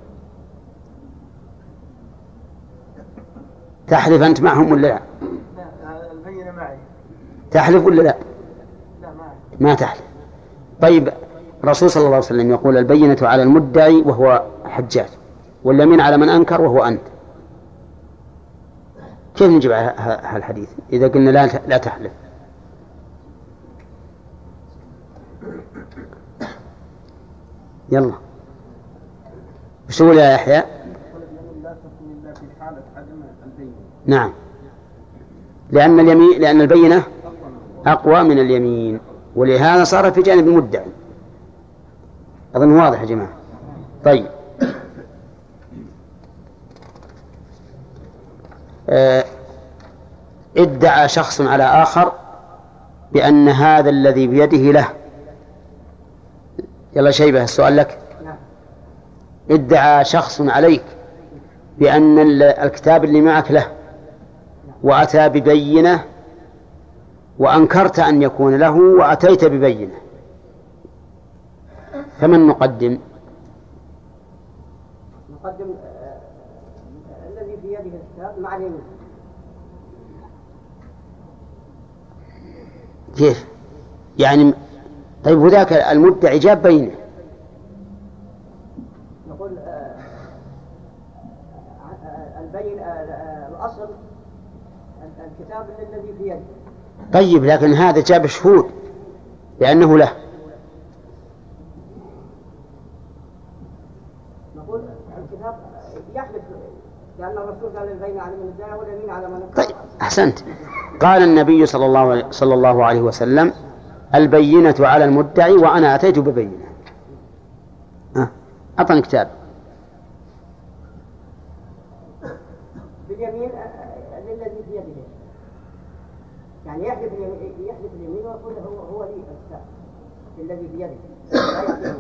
تحلف أنت معهم ولا لا؟ البينة معي. تحلف ولا لا؟ لا ما ما تحلف. طيب الرسول صلى الله عليه وسلم يقول البينة على المدعي وهو حجاج، واليمين على من أنكر وهو أنت. كيف نجيب على هالحديث إذا قلنا لا لا تحلف؟ يلا وش تقول يا يحيى؟ نعم، لأن اليمين لأن البينة أقوى من اليمين، ولهذا صار في جانب المدعي. أظن واضح يا جماعة. طيب آه ادعى شخص على آخر بأن هذا الذي بيده له. يلا شيبة السؤال لك. ادعى شخص عليك بأن الكتاب اللي معك له، وأتى ببينة وأنكرت أن يكون له وأتيت ببينة، فمن نقدم؟ نقدم الذي في يده الكتاب مع اليمين. كيف يعني؟ طيب وذاك المدعي جاب بينه. نقول البين الأصل الكتاب الذي في يده. طيب لكن هذا جاب شهود لأنه له. نقول الكتاب يحلف لأن الرسول قال البين على من ادعى واليمين على من انكر. طيب أحسنت. قال النبي صلى الله صلى الله عليه وسلم البينة على المدعي وأنا أتيت ببينة. أه. أعطني كتاب. باليمين للذي في يده، يعني يحلف اليمين يحلف اليمين ويقول هو هو لي الكتاب الذي في يده لا يحلف،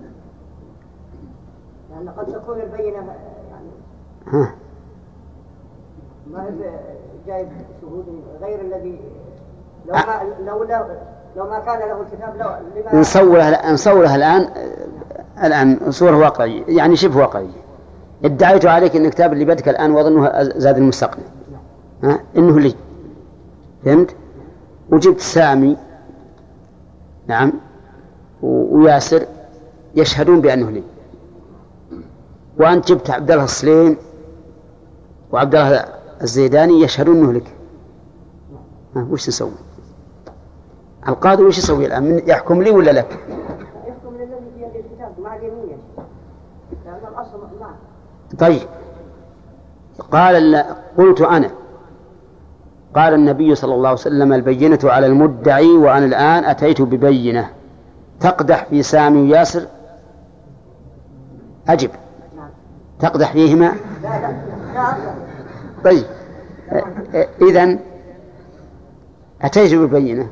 لأن قد تكون البينة يعني ها. ما هي جايب شهود غير الذي لو ما لو لو لو ما كان له الكتاب لو لما نصورها نصورها الآن الآن صورة واقعية يعني شبه واقعية. ادعيت عليك أن الكتاب اللي بدك الآن وأظنه زاد المستقنع ها إنه لي، فهمت؟ وجبت سامي نعم وياسر يشهدون بأنه لي، وأنت جبت عبد الله الصليم وعبد الله الزيداني يشهدون أنه لك. ها وش نسوي؟ القاضي وش يسوي الآن؟ يحكم لي ولا لك؟ يحكم للذي في يده الكتاب مع اليمين، لأن الأصل معه. طيب قال قلت أنا قال النبي صلى الله عليه وسلم البينة على المدعي وأنا الآن أتيت ببينة تقدح في سامي وياسر. أجب. تقدح فيهما؟ طيب إذن أتيت ببينة.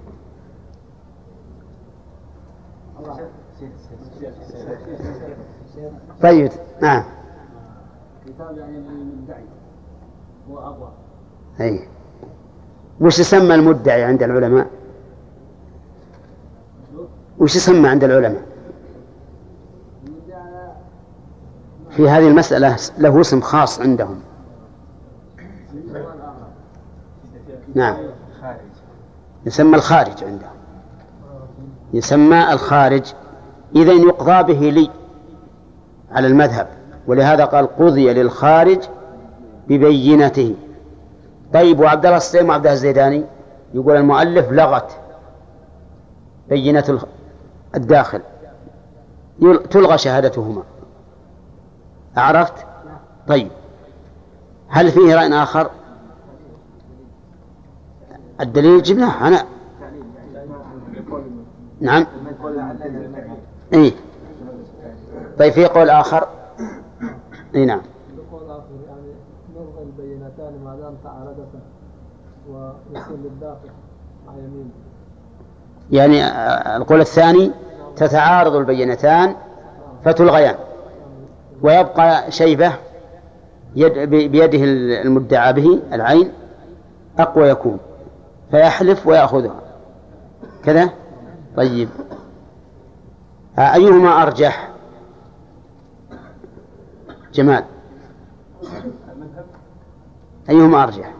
طيب نعم. كتاب يعني المدعي هو أقوى. أي وش يسمى المدعي عند العلماء؟ وش يسمى عند العلماء في هذه المسألة؟ له اسم خاص عندهم. نعم يسمى الخارج عنده، يسمى الخارج. إذن يقضى به لي على المذهب، ولهذا قال قضي للخارج ببينته. طيب، وعبد الله السليم وعبد الله الزيداني يقول المؤلف لغت بينة الداخل، تلغى شهادتهما. أعرفت؟ طيب، هل فيه رأي آخر؟ الدليل جبناه أنا. نعم. إيه. طيب، في قول آخر؟ إيه نعم. قول آخر يعني نلغي البينتان ما دام تعارضتا ويصير للداخل مع يمين. يعني القول الثاني تتعارض البينتان فتلغيان، ويبقى شيبة بيده المدعى به العين أقوى يكون، فيحلف ويأخذها كذا. طيب، أيهما أرجح؟ جمال، أيهما أرجح؟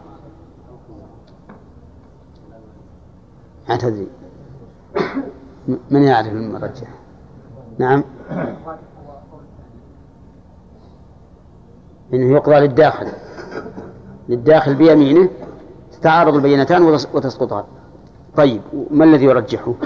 ما تدري، من يعرف المرجح؟ نعم، إنه يقضى للداخل للداخل بيمينه، تتعارض البينتان وتسقطان. طيب، ما الذي يرجحه؟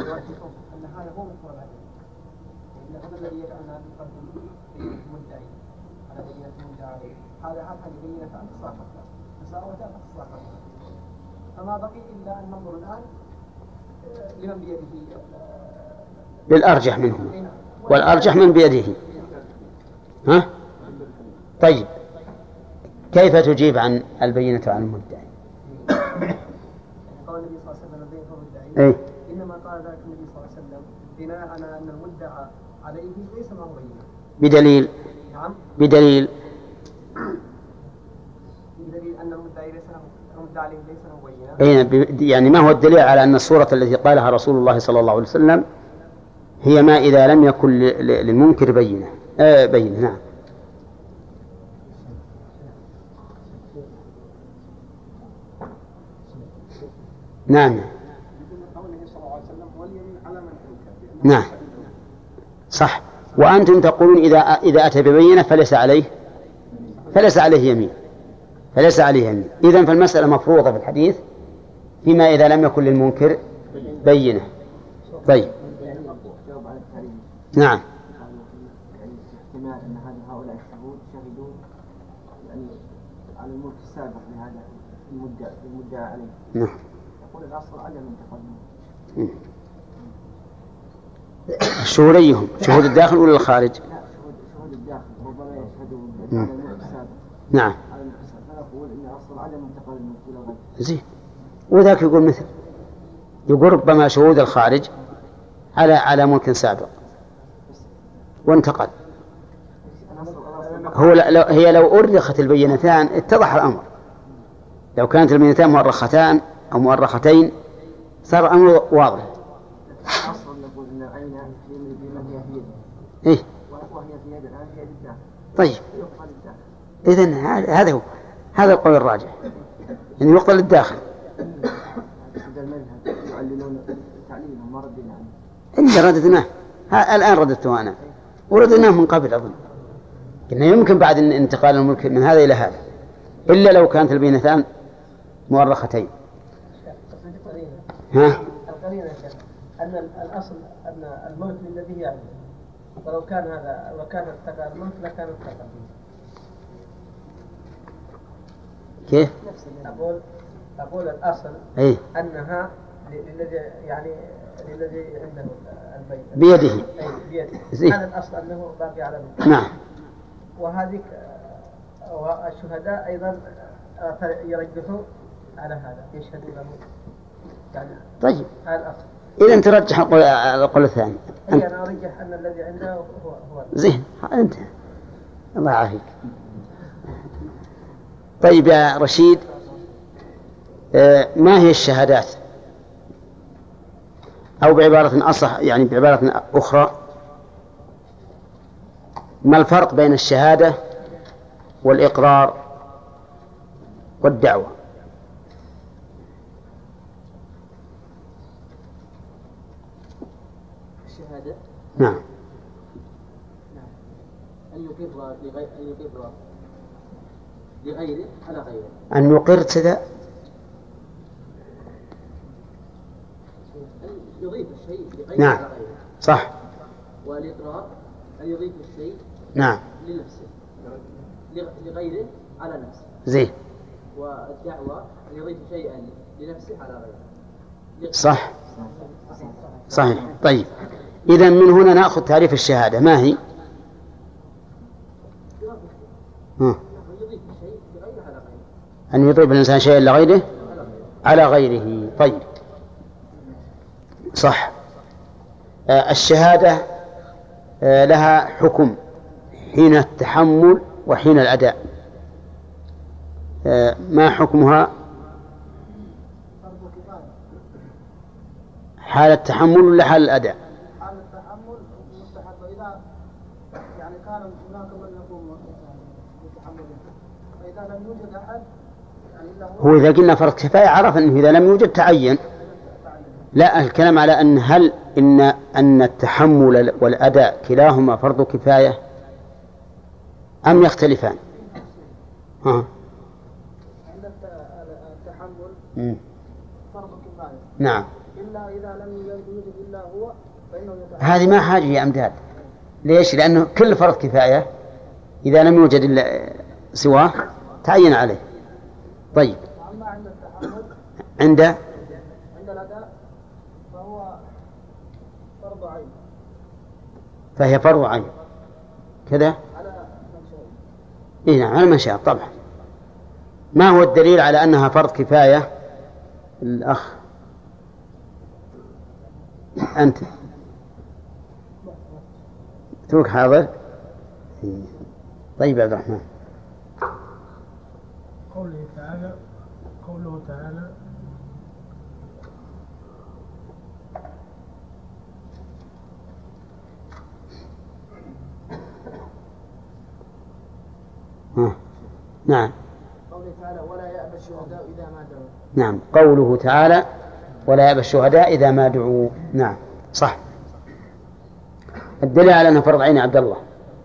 فما بقي إلا أن ننظر الآن لمن بيده للأرجح منهم، والأرجح من بيده. ها؟ طيب، كيف تجيب عن البينة عن المدعي؟ قال النبي صلى الله عليه وسلم البينة المدعي إيه؟ إنما قال ذلك النبي صلى الله عليه وسلم بناء على أن المدعى عليه ليس ما هو بينة. بدليل؟ نعم. بدليل؟ بدليل أن المدعي ليس المدعى عليه ليس له بينة. أين يعني ما هو الدليل على أن الصورة التي قالها رسول الله صلى الله عليه وسلم هي ما إذا لم يكن للمنكر بينة؟ آه بينة. نعم. نعم. نعم صح. وأنتم تقولون إذا إذا أتى ببينة فليس عليه فليس عليه يمين فليس عليه يمين. إذن فالمسألة مفروضة في الحديث فيما إذا لم يكن للمنكر بينة. طيب. نعم. احتمال أن هؤلاء الشهود شهدوا على الملك السابق لهذا المدعى المدعى عليه. نعم. يقول الأصل عدم التقدم. الشهود أيهم؟ شهود الداخل ولا الخارج؟ لا، شهود شهود الداخل ربما يشهدوا على الملك السابق. نعم. فنقول إن الأصل عدم انتقال الملك إلى غيره. زين. وذاك يقول مثل يقول ربما شهود الخارج على على ملك سابق وانتقل. هو لو هي لو أرخت البينتان اتضح الأمر. لو كانت البينتان مؤرختان أو مؤرختين صار الأمر واضح. أصلا نقول إن العين في بمن هي في يده. إيه. وهي في يد الآن في يد الداخل. طيب. إذن هذا هو هذا القول الراجح إنه يعني يقتل الداخل. يعللون تعليلهم ما ردنا عنه. إلا رددناه. الآن رددته أنا ورددناه من قبل أظن. إنه يمكن بعد انتقال الملك من هذا إلى هذا إلا لو كانت البينتان مؤرختين. ها؟ القرينة أن الأصل أن الملك الذي يعني ولو كان هذا لو كان انتقال الملك لكان انتقال. كيف؟ أقول أقول الأصل أيه؟ أنها للذي يعني للذي عنده البيت بيده. أي بيده. هذا الأصل أنه باقي على الملك. نعم. وهذه والشهداء أيضا يرجحوا على هذا يشهدوا له يعني. طيب. هذا الأصل. إذا ترجح القول الثاني. أي أنا أرجح أن الذي عنده هو هو. زين أنت الله يعافيك. طيب يا رشيد، ما هي الشهادات؟ أو بعبارة أصح يعني بعبارة أخرى ما الفرق بين الشهادة والإقرار والدعوة؟ الشهادة. نعم. نعم. أن يقر لغير أن يقر لغيره على غيره. أن يقر كذا. أن يضيف الشيء لغيره نعم. على غيره. صح. والإقرار أن يضيف الشيء نعم لنفسه لغيره على نفسه. زين. والدعوة أن يضيف شيئا لنفسه على غيره. صح صحيح. طيب إذا من هنا نأخذ تعريف الشهادة ما هي؟ ها. أن يضيف الإنسان شيئا لغيره على غيره. طيب صح. آه الشهادة آه لها حكم حين التحمل وحين الأداء. آه ما حكمها؟ حال التحمل ولا حال الأداء؟ حال التحمل مستحب إذا يعني كان هناك من يقوم بالتحمل فإذا لم يوجد أحد يعني هو إذا قلنا فرض كفاية عرف أنه إذا لم يوجد تعين. لا الكلام على أن هل إن أن التحمل والأداء كلاهما فرض كفاية أم يختلفان؟ ها. عند التحمل فرض كفاية. نعم. إلا إذا لم يوجد إلا هو فإنه يتحمل. هذه ما حاجة يا أمداد. ليش؟ لأنه كل فرض كفاية إذا لم يوجد إلا سواه تعين عليه. طيب. أما عند التحمل عند عند الأداء فهو فرض عين. فهي فرض عين كذا. على من شاء. إيه نعم على من شاء طبعا. ما هو الدليل على أنها فرض كفاية؟ الأخ أنت توك حاضر. طيب عبد الرحمن. قوله تعالى قوله تعالى ها. نعم. قوله تعالى ولا يأبى الشهداء إذا ما دعوا. نعم قوله تعالى ولا يأبى الشهداء إذا ما دعوا. نعم صح. الدليل على أنه فرض عين عبد الله.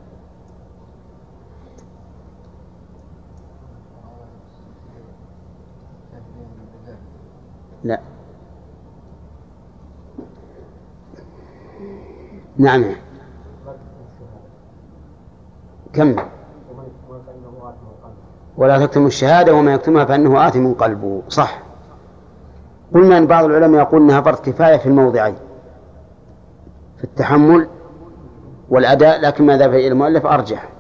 لا نعم كم ولا تكتم الشهادة وما يكتمها فإنه آثم قلبه. صح. قلنا أن بعض العلماء يقول أنها فرض كفاية في الموضعين في التحمل والأداء لكن ما ذهب إلى المؤلف أرجح.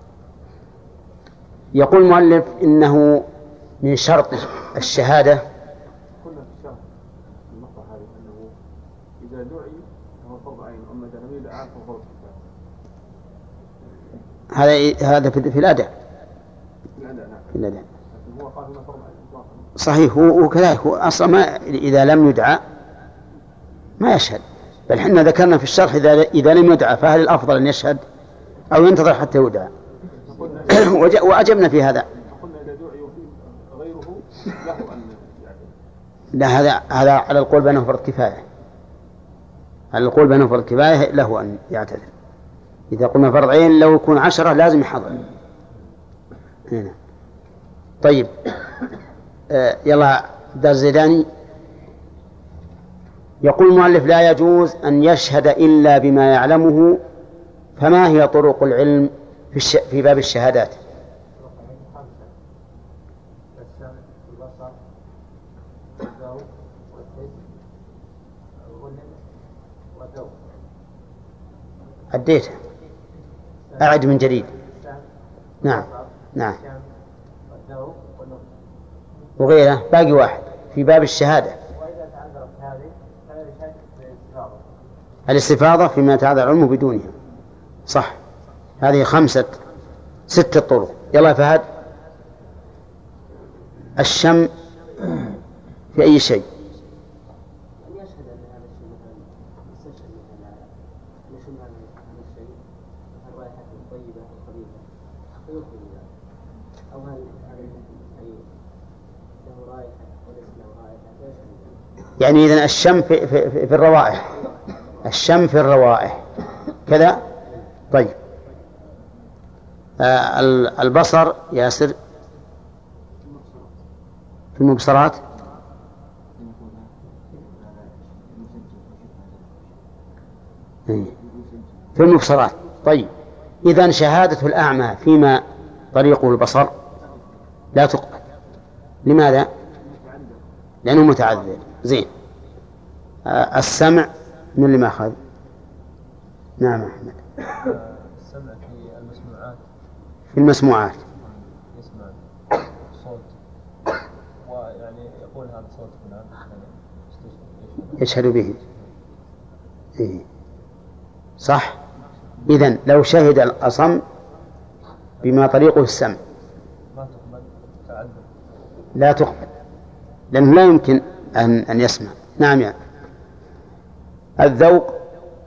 يقول المؤلف إنه من شرط الشهادة قلنا في الشرط المقطع هذه أنه إذا دعي فهو فرض عين أما إذا لم يدعى فهو فرض كفاية. هذا هذا في الأداء. في الأداء. هو قال هنا فرض عين. صحيح. هو وكذلك هو أصلا ما إذا لم يدعى ما يشهد. بل حنا ذكرنا في الشرح إذا إذا لم يدعى فهل الأفضل أن يشهد أو ينتظر حتى يدعى؟ وأجبنا في هذا. لا هذا هذا على القول بأنه فرض كفاية. على القول بأنه فرض كفاية له أن يعتذر. إذا قلنا فرض عين لو يكون عشرة لازم يحضر. هنا. طيب آه يلا دار زيداني. يقول المؤلف لا يجوز أن يشهد إلا بما يعلمه. فما هي طرق العلم في, الش... في باب الشهادات؟ أديتها أعد من جديد. نعم نعم وغيره باقي واحد في باب الشهادة. الاستفاضة فيما تعذر علمه بدونها. صح. هذه خمسة ستة طرق. يلا فهد. الشم في أي شيء. يعني إذن الشم في, في, في الروائح الشم في الروائح كذا. طيب آه البصر ياسر في المبصرات في المبصرات. طيب إذن شهادة الأعمى فيما طريقه البصر لا تقبل. لماذا؟ لأنه متعذر. زين. آه السمع من اللي ما أخذ؟ نعم أحمد. السمع في المسموعات. في المسموعات يسمع صوت ويعني يقول هذا صوت فلان يشهد به. إيه. صح. إذن لو شهد الأصم بما طريقه السمع ما تقبل تعذر. لا تقبل لأنه لا يمكن أن أن يسمع. نعم يعني. الذوق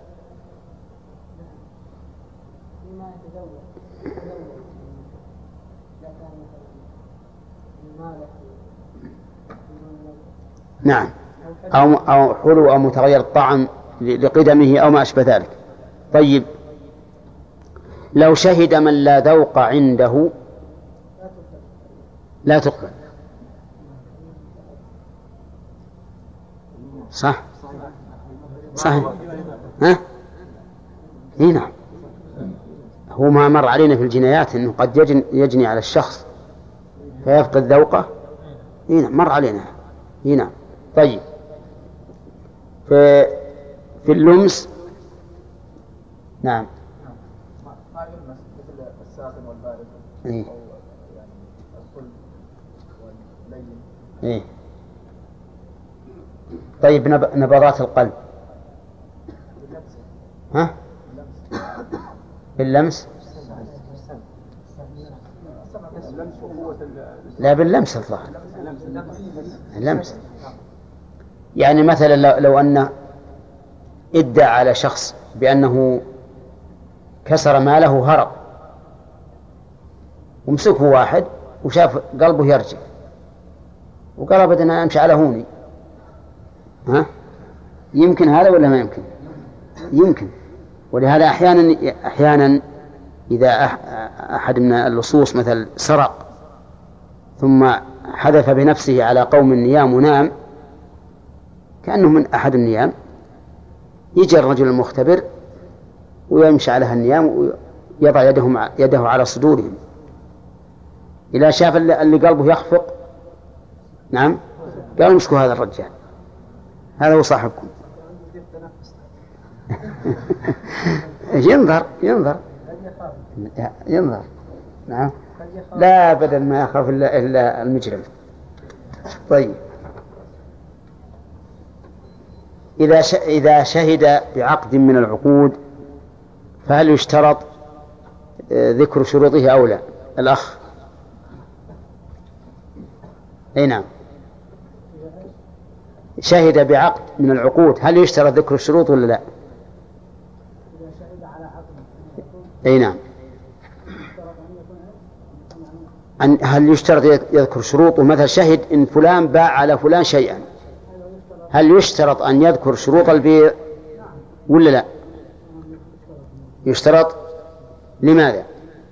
نعم أو أو حلو أو متغير الطعم لقدمه أو ما أشبه ذلك. طيب لو شهد من لا ذوق عنده لا تقبل. صح صحيح. ها هنا هو ما مر علينا في الجنايات أنه قد يجن يجني على الشخص فيفقد ذوقه. هنا مر علينا هنا. طيب في في اللمس نعم ما يلمس مثل الساخن والبارد إيه؟ أو يعني الصلب واللين. إيه؟ طيب نب... نبضات القلب ها باللمس لا باللمس الظاهر اللمس. يعني مثلا لو, لو أن ادعى على شخص بأنه كسر ماله هرب ومسكه واحد وشاف قلبه يرجع وقال أبدا أنا أمشي على هوني. ها يمكن هذا ولا ما يمكن؟ يمكن. ولهذا أحيانا أحيانا إذا أحد من اللصوص مثل سرق ثم حذف بنفسه على قوم النيام ونام كأنه من أحد النيام يجي الرجل المختبر ويمشي على النيام ويضع يده يده على صدورهم إذا شاف اللي قلبه يخفق نعم قالوا امسكوا هذا الرجال هذا هو صاحبكم. ينظر ينظر ينظر نعم لا أبدا ما يخاف إلا المجرم. طيب إذا إذا شهد بعقد من العقود فهل يشترط ذكر شروطه أو لا؟ الأخ أي نعم شهد بعقد من العقود هل يشترط ذكر الشروط ولا لا؟ أي نعم. هل يشترط يذكر شروط ومثل شهد إن فلان باع على فلان شيئا هل يشترط أن يذكر شروط البيع ولا لا؟ يشترط. لماذا؟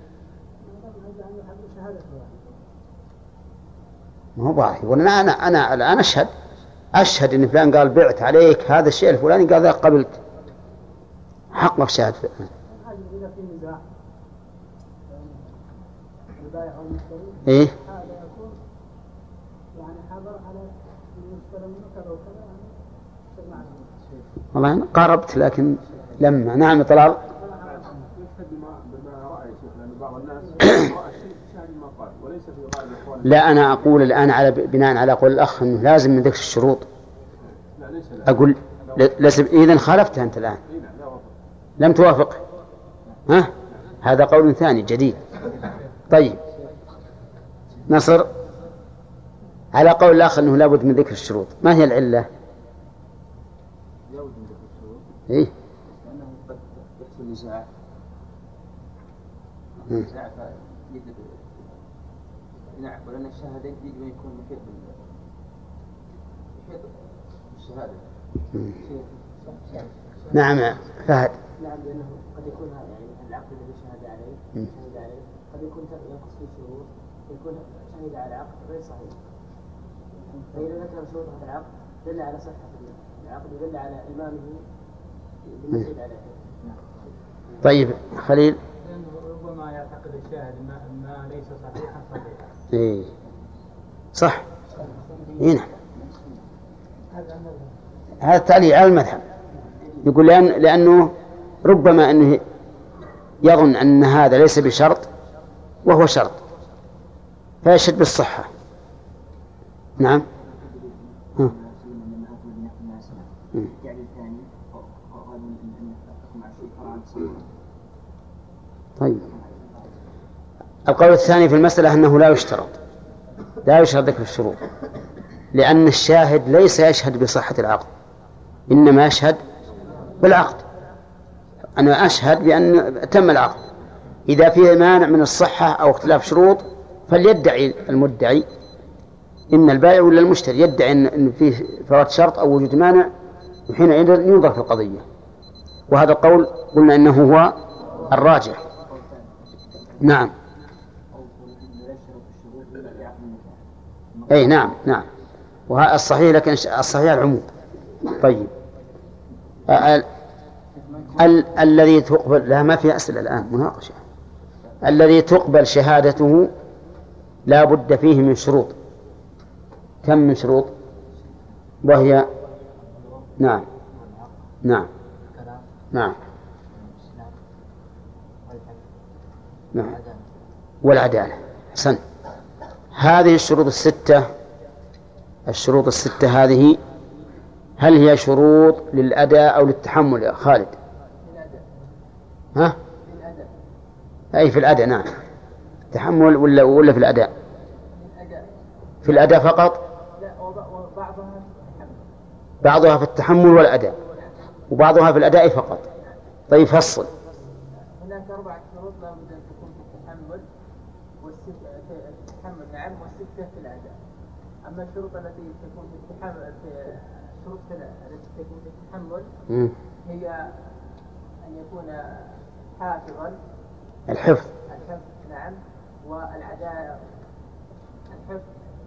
ما هو باهي وأنا أنا أنا الآن أشهد أشهد إن فلان قال بعت عليك هذا الشيء الفلاني قال ذا قبلت حق في شهادة. إيه؟ هذا يكون يعني حضر على المشتري منه كذا وكذا يعني والله أنا قاربت لكن لما نعم طلال لا أنا أقول الآن على بناء على قول الأخ أنه لازم من ذكر الشروط أقول لازم. إذن خالفت أنت الآن لم توافق. ها هذا قول ثاني جديد. طيب نصر على قول الآخر أنه لابد من ذكر الشروط ما هي العلة؟ لابد من ذكر الشروط إيه؟ لأنه قد يحصل نزاع نزاع فيجب نعم ولأن الشهادة يجب أن يكون محيط محيط بالشهادة نعم فهد. نعم لأنه قد يكون يعني العقد الذي شهد عليه شهد عليه قد يكون ينقص فيه شروط يكون شهد على العقد غير صحيح. فإذا ذكر شروط هذا العقد دل على صحة العقد ودل على إمامه بالنسبة عليه. طيب خليل. ربما يعتقد الشاهد ما, ما ليس صحيحا صحيحا. إيه صح. هنا هذا التعليل على المذهب يقول لأن لأنه ربما أنه يظن أن هذا ليس بشرط وهو شرط فيشهد بالصحة. نعم. ها. طيب القول الثاني في المسألة أنه لا يشترط لا يشترط ذكر الشروط لأن الشاهد ليس يشهد بصحة العقد إنما يشهد بالعقد. أنا أشهد بأن تم العقد. إذا فيه مانع من الصحة أو اختلاف شروط فليدعي المدعي إن البائع ولا المشتري يدعي أن فيه فوات شرط أو وجود مانع وحينئذ ينظر في القضية. وهذا القول قلنا إنه هو الراجح. نعم. أي نعم نعم وهذا الصحيح لكن الصحيح العموم. طيب ال ال الذي تقبل لا ما في أسئلة الآن مناقشة. الذي تقبل شهادته لا بد فيه من شروط. كم من شروط؟ وهي نعم نعم نعم نعم والعدالة. حسن. هذه الشروط الستة الشروط الستة هذه هل هي شروط للأداء أو للتحمل يا خالد؟ ها؟ أي في الأداء. نعم. التحمل ولا ولا في الأداء؟ في الأداء فقط؟ بعضها في التحمل والأداء وبعضها في الأداء فقط. طيب فصل. هناك أربعة شروط لا بد أن تكون في التحمل والستة في التحمل نعم والستة في الأداء. أما الشروط التي تكون في التحمل الشروط التي تكون في التحمل م. هي أن يكون حافظا الحفظ الحفظ نعم والعدالة الحفظ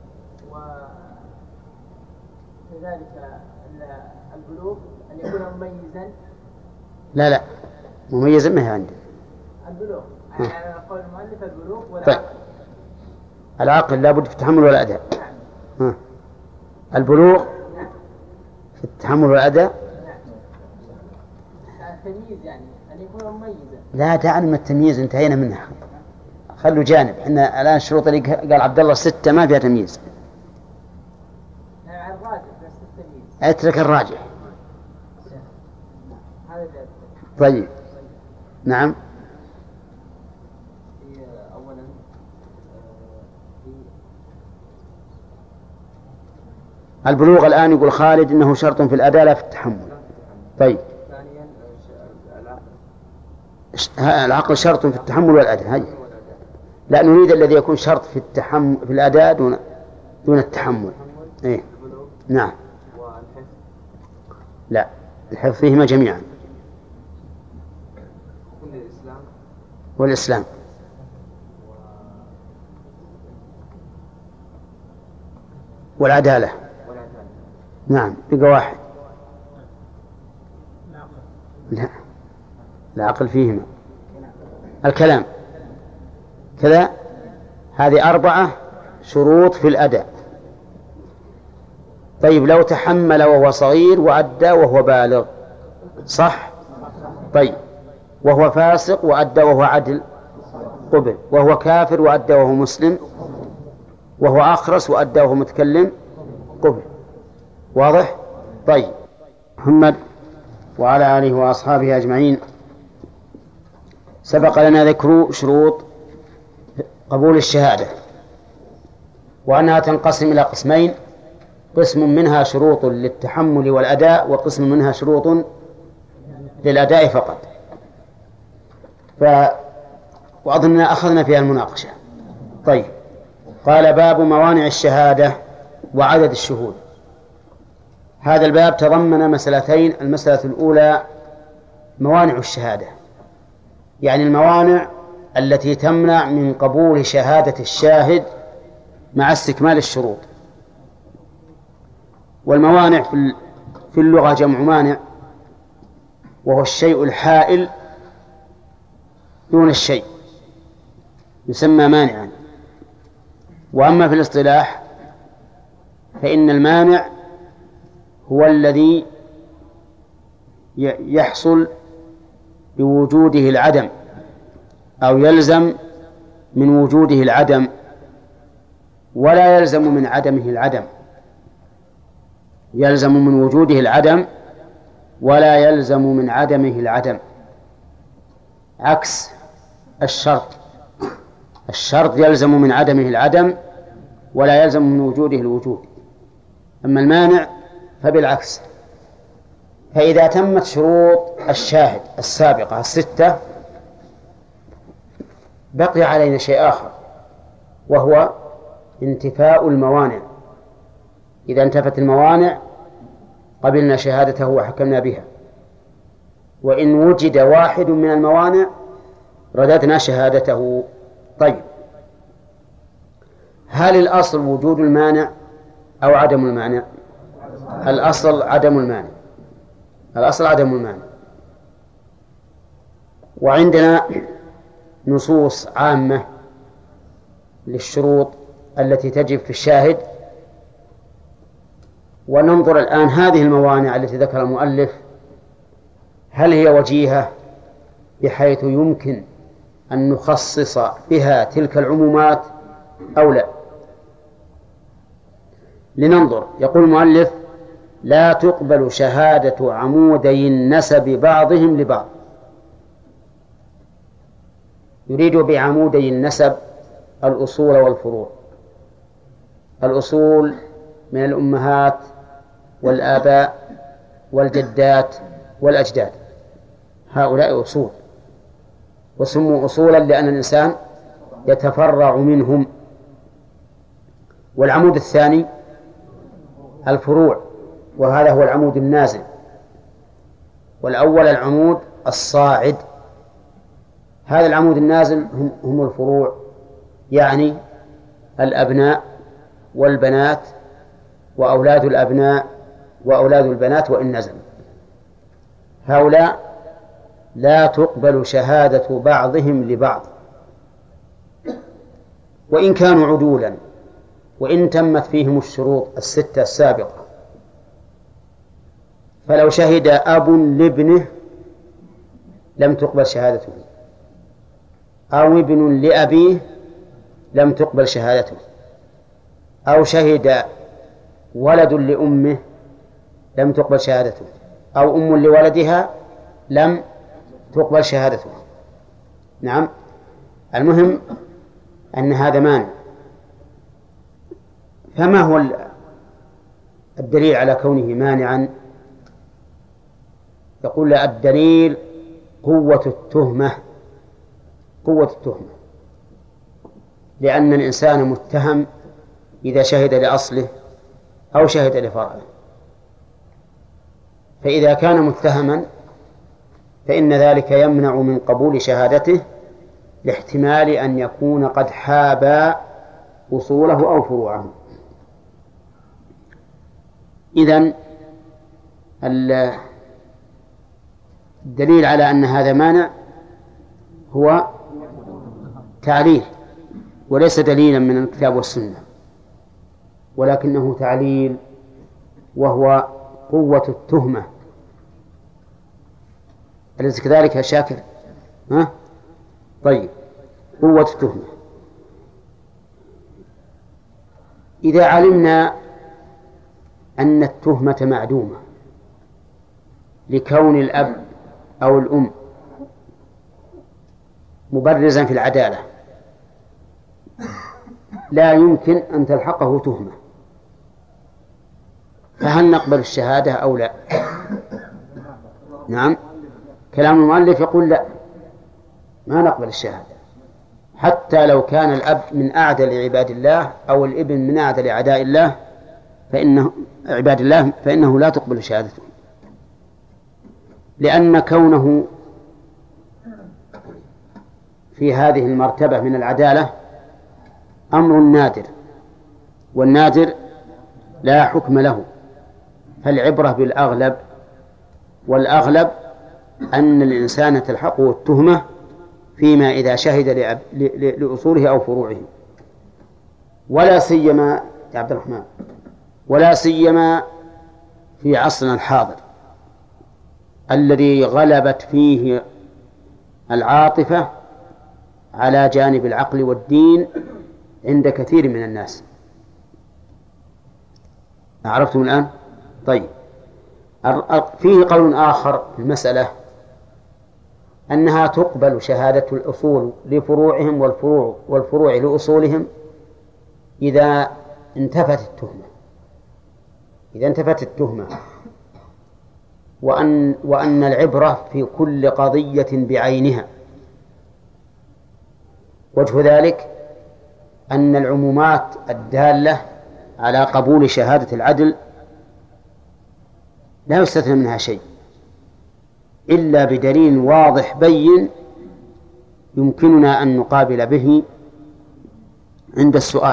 وكذلك البلوغ أن يكون مميزا. لا لا مميزا ما هي عندي البلوغ على قول المؤلف البلوغ والعقل. طيب. العقل لا بد في التحمل والأداء. نعم. البلوغ نعم. في التحمل والأداء. نعم. التمييز يعني أن يكون مميزا. لا دعنا من التمييز انتهينا منها خلوا جانب. احنا الآن الشروط اللي قال عبد الله ستة ما فيها تمييز. يعني الراجح بس التمييز. اترك الراجح. طيب نعم. أولا البلوغ الآن يقول خالد إنه شرط في الأداء لا في التحمل. طيب ثانيا العقل شرط في التحمل والأداء. هاي لا نريد الذي يكون شرط في التحمل في الأداء دون دون التحمل. إيه نعم. لا الحفظ فيهما جميعا. والإسلام والعدالة. نعم بقى واحد. لا العقل فيهما. الكلام كذا. هذه أربعة شروط في الأداء. طيب لو تحمل وهو صغير وأدى وهو بالغ صح؟ طيب وهو فاسق وأدى وهو عدل قبل. وهو كافر وأدى وهو مسلم. وهو أخرس وأدى وهو متكلم قبل. واضح؟ طيب محمد وعلى آله وأصحابه أجمعين. سبق لنا ذكر شروط قبول الشهادة وأنها تنقسم إلى قسمين. قسم منها شروط للتحمل والأداء وقسم منها شروط للأداء فقط. ف... وأظننا أخذنا فيها المناقشة. طيب قال باب موانع الشهادة وعدد الشهود. هذا الباب تضمن مسألتين. المسألة الأولى موانع الشهادة، يعني الموانع التي تمنع من قبول شهادة الشاهد مع استكمال الشروط. والموانع في اللغة جمع مانع، وهو الشيء الحائل دون الشيء يسمى مانعا. وأما في الاصطلاح فإن المانع هو الذي يحصل بوجوده العدم أو يلزم من وجوده العدم ولا يلزم من عدمه العدم، يلزم من وجوده العدم ولا يلزم من عدمه العدم، عكس الشرط. الشرط يلزم من عدمه العدم ولا يلزم من وجوده الوجود، أما المانع فبالعكس. فإذا تمت شروط الشاهد السابقة الستة بقي علينا شيء آخر، وهو انتفاء الموانع. إذا انتفت الموانع قبلنا شهادته وحكمنا بها، وإن وجد واحد من الموانع رددنا شهادته. طيب، هل الأصل وجود المانع أو عدم المانع؟ الأصل عدم المانع، الأصل عدم المانع. وعندنا نصوص عامة للشروط التي تجب في الشاهد، وننظر الآن هذه الموانع التي ذكر المؤلف هل هي وجيهة بحيث يمكن أن نخصص بها تلك العمومات أو لا. لننظر. يقول المؤلف: لا تقبل شهادة عمودي النسب بعضهم لبعض. يريد بعمودي النسب الأصول والفروع. الأصول من الأمهات والآباء والجدات والأجداد، هؤلاء أصول، وسموا أصولا لأن الإنسان يتفرع منهم. والعمود الثاني الفروع، وهذا هو العمود النازل. والأول العمود الصاعد. هذا العمود النازل هم, هم الفروع، يعني الأبناء والبنات وأولاد الأبناء وأولاد البنات وإن نزل. هؤلاء لا تقبل شهادة بعضهم لبعض وإن كانوا عدولا، وإن تمت فيهم الشروط الستة السابقة. فلو شهد أب لابنه لم تقبل شهادته، أو ابن لأبيه لم تقبل شهادته، أو شهد ولد لأمه لم تقبل شهادته، أو أم لولدها لم تقبل شهادته. نعم، المهم أن هذا مانع. فما هو الدليل على كونه مانعا؟ يقول لا، الدليل قوة التهمة، قوة التهمة، لأن الإنسان متهم إذا شهد لأصله أو شهد لفرعه. فإذا كان متهما فإن ذلك يمنع من قبول شهادته لاحتمال أن يكون قد حاب أصوله أو فروعه. إذن الدليل على أن هذا مانع هو تعليل، وليس دليلا من الكتاب والسنة، ولكنه تعليل، وهو قوة التهمة. أليس كذلك يا شاكر؟ ها؟ طيب، قوة التهمة. إذا علمنا أن التهمة معدومة لكون الأب أو الأم مبرزا في العدالة، لا يمكن أن تلحقه تهمة، فهل نقبل الشهادة أو لا؟ نعم، كلام المؤلف يقول لا، ما نقبل الشهادة حتى لو كان الأب من أعدل عباد الله أو الابن من أعدل أعداء الله، فإنه عباد الله، فإنه لا تقبل شهادته. لأن كونه في هذه المرتبة من العدالة أمر نادر، والنادر لا حكم له، فالعبرة بالأغلب، والأغلب أن الإنسان تلحقه التهمة فيما إذا شهد لأصوله أو فروعه، ولا سيما يا عبد الرحمن ولا سيما في عصرنا الحاضر الذي غلبت فيه العاطفة على جانب العقل والدين عند كثير من الناس. عرفتم الآن؟ طيب، فيه قول آخر في المسألة أنها تقبل شهادة الأصول لفروعهم والفروع والفروع لأصولهم إذا انتفت التهمة، إذا انتفت التهمة وأن وأن العبرة في كل قضية بعينها. وجه ذلك أن العمومات الدالة على قبول شهادة العدل لا يستثنى منها شيء إلا بدليل واضح بين يمكننا أن نقابل به عند السؤال،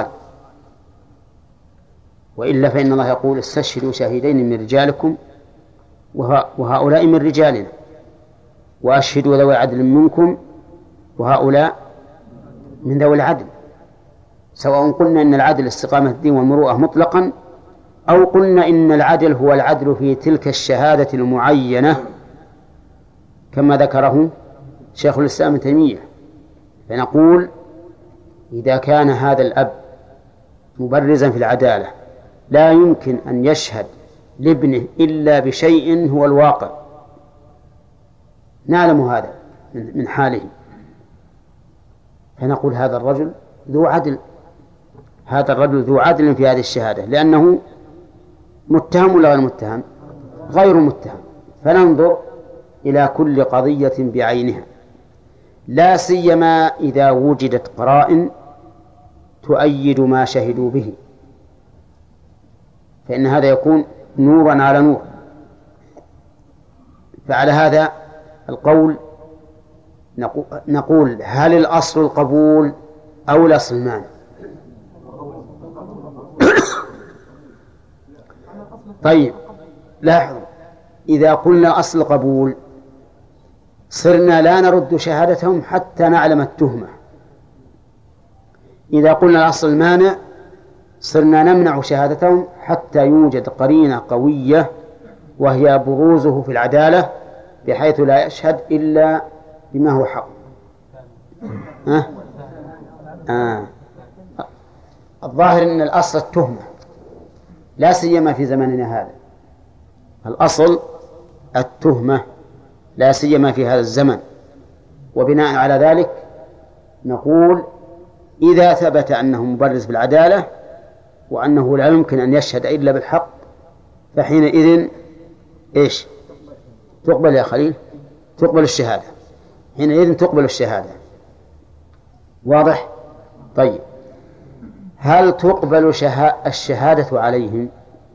وإلا فإن الله يقول استشهدوا شاهدين من رجالكم وهؤلاء من رجالنا وأشهدوا ذوي عدل منكم وهؤلاء من ذوي العدل، سواء قلنا إن العدل استقامة الدين والمروءة مطلقا، أو قلنا إن العدل هو العدل في تلك الشهادة المعينة كما ذكره شيخ الإسلام ابن تيمية. فنقول إذا كان هذا الأب مبرزا في العدالة لا يمكن أن يشهد لابنه إلا بشيء هو الواقع، نعلم هذا من حاله، فنقول هذا الرجل ذو عدل، هذا الرجل ذو عدل في هذه الشهادة، لأنه متهم ولا غير متهم؟ غير متهم. فننظر إلى كل قضية بعينها، لا سيما إذا وجدت قرائن تؤيد ما شهدوا به، فإن هذا يكون نورا على نور. فعلى هذا القول نقول هل الأصل القبول أو الأصل المانع؟ طيب لاحظوا، إذا قلنا أصل قبول صرنا لا نرد شهادتهم حتى نعلم التهمة، إذا قلنا الأصل المانع صرنا نمنع شهادتهم حتى يوجد قرينة قوية وهي بروزه في العدالة بحيث لا يشهد إلا بما هو حق. أه؟ آه. الظاهر أن الأصل التهمة لا سيما في زماننا هذا، الأصل التهمة لا سيما في هذا الزمن. وبناء على ذلك نقول إذا ثبت أنه مبرز بالعدالة وأنه لا يمكن أن يشهد إلا بالحق فحينئذ إيش تقبل يا خليل؟ تقبل الشهادة، حينئذ تقبل الشهادة. واضح؟ طيب، هل تقبل الشهادة عليهم؟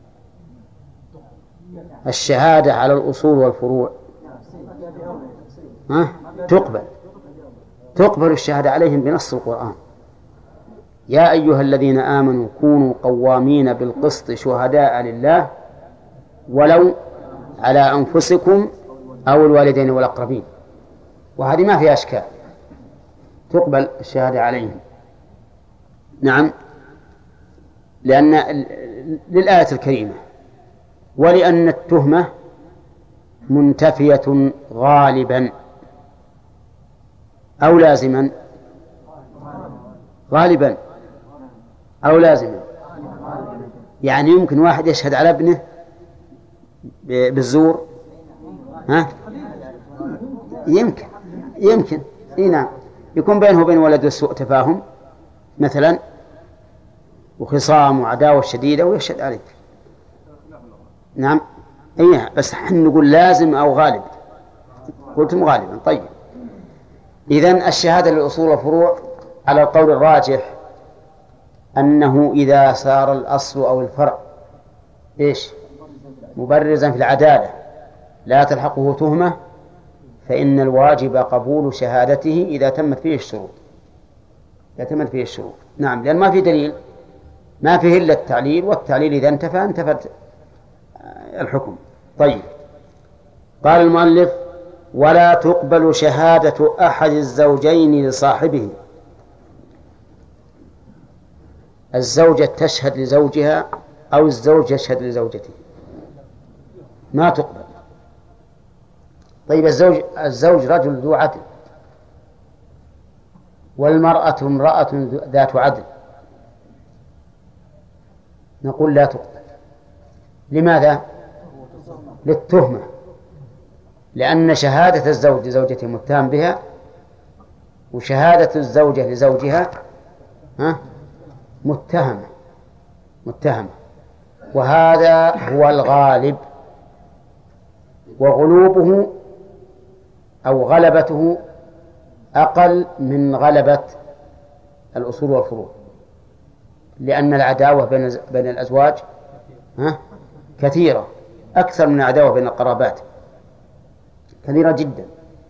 الشهادة على الأصول والفروع ها؟ تقبل تقبل الشهادة عليهم بنص القرآن: يا أيها الذين آمنوا كونوا قوامين بالقسط شهداء لله ولو على أنفسكم أو الوالدين والأقربين. وهذه ما فيها أشكال، تقبل الشهادة عليهم. نعم، لأن للآية الكريمة ولأن التهمة منتفية غالبا أو لازما، غالبا أو لازما، يعني يمكن واحد يشهد على ابنه بالزور، ها؟ يمكن يمكن إيه نعم، يكون بينه وبين ولده سوء تفاهم مثلا وخصام وعداوة شديدة ويشهد عليه. نعم إيه، بس حن نقول لازم أو غالب، قلتم غالبا. طيب، إذن الشهادة للأصول والفروع على القول الراجح أنه إذا صار الأصل أو الفرع إيش مبرزا في العدالة لا تلحقه تهمة فإن الواجب قبول شهادته إذا تمت فيه الشروط إذا تمت فيه الشروط. نعم، لأن ما في دليل، ما فيه إلا التعليل، والتعليل إذا انتفى انتفت الحكم. طيب، قال المؤلف: ولا تقبل شهادة أحد الزوجين لصاحبه. الزوجة تشهد لزوجها أو الزوج يشهد لزوجته، ما تقبل. طيب، الزوج الزوج رجل ذو عدل، والمرأة امرأة ذات عدل، نقول لا تقبل. لماذا؟ للتهمة، لأن شهادة الزوج لزوجته متهم بها، وشهادة الزوجة لزوجها ها متهمة متهمة وهذا هو الغالب، وغلوبه أو غلبته أقل من غلبة الأصول والفروع، لأن العداوة بين بين الأزواج ها كثيرة، أكثر من العداوة بين القرابات، كثيرة جدا.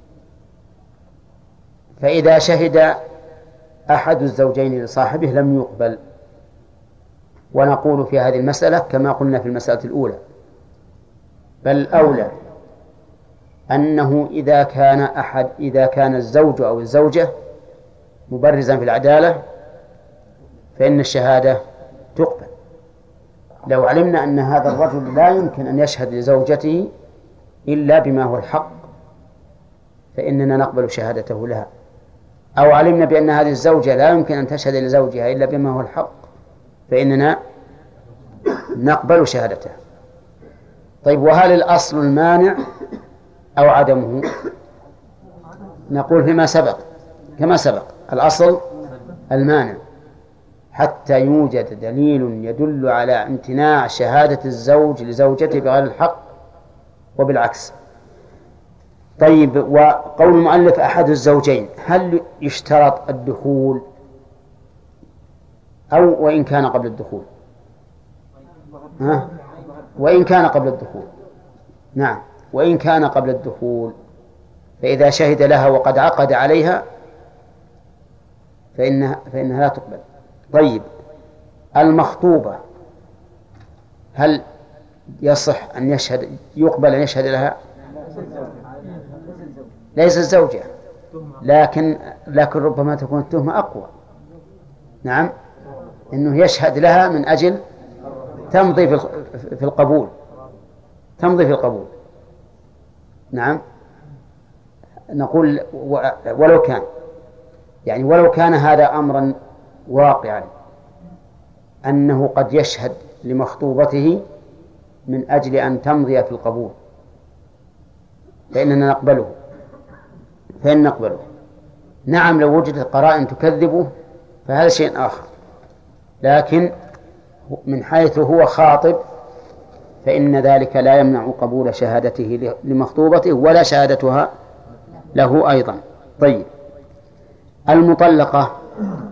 فإذا شهد أحد الزوجين لصاحبه لم يقبل. ونقول في هذه المسألة كما قلنا في المسألة الأولى، بل أولى أنه إذا كان أحد إذا كان الزوج أو الزوجة مبرزا في العدالة فإن الشهادة تقبل. لو علمنا أن هذا الرجل لا يمكن أن يشهد لزوجته إلا بما هو الحق فإننا نقبل شهادته لها، أو علمنا بأن هذه الزوجة لا يمكن أن تشهد لزوجها إلا بما هو الحق فإننا نقبل شهادتها. طيب، وهل الأصل المانع أو عدمه؟ نقول فيما سبق كما سبق، الأصل المانع حتى يوجد دليل يدل على امتناع شهادة الزوج لزوجته بغير الحق وبالعكس. طيب، وقول المؤلف أحد الزوجين، هل يشترط الدخول أو وإن كان قبل الدخول؟ ها؟ وإن كان قبل الدخول، نعم، وإن كان قبل الدخول، فإذا شهد لها وقد عقد عليها فإنها, فإنها لا تقبل. طيب، المخطوبة هل يصح أن يشهد يقبل أن يشهد لها؟ ليس الزوجة، لكن لكن ربما تكون التهمة أقوى. نعم، إنه يشهد لها من أجل تمضي في القبول تمضي في القبول. نعم، نقول ولو كان يعني ولو كان هذا أمرا واقعا أنه قد يشهد لمخطوبته من أجل أن تمضي في القبول فإننا نقبله فإن نقبله. نعم، لو وجدت قرائن تكذبه فهذا شيء آخر، لكن من حيث هو خاطب فإن ذلك لا يمنع قبول شهادته لمخطوبته ولا شهادتها له أيضا. طيب، المطلقة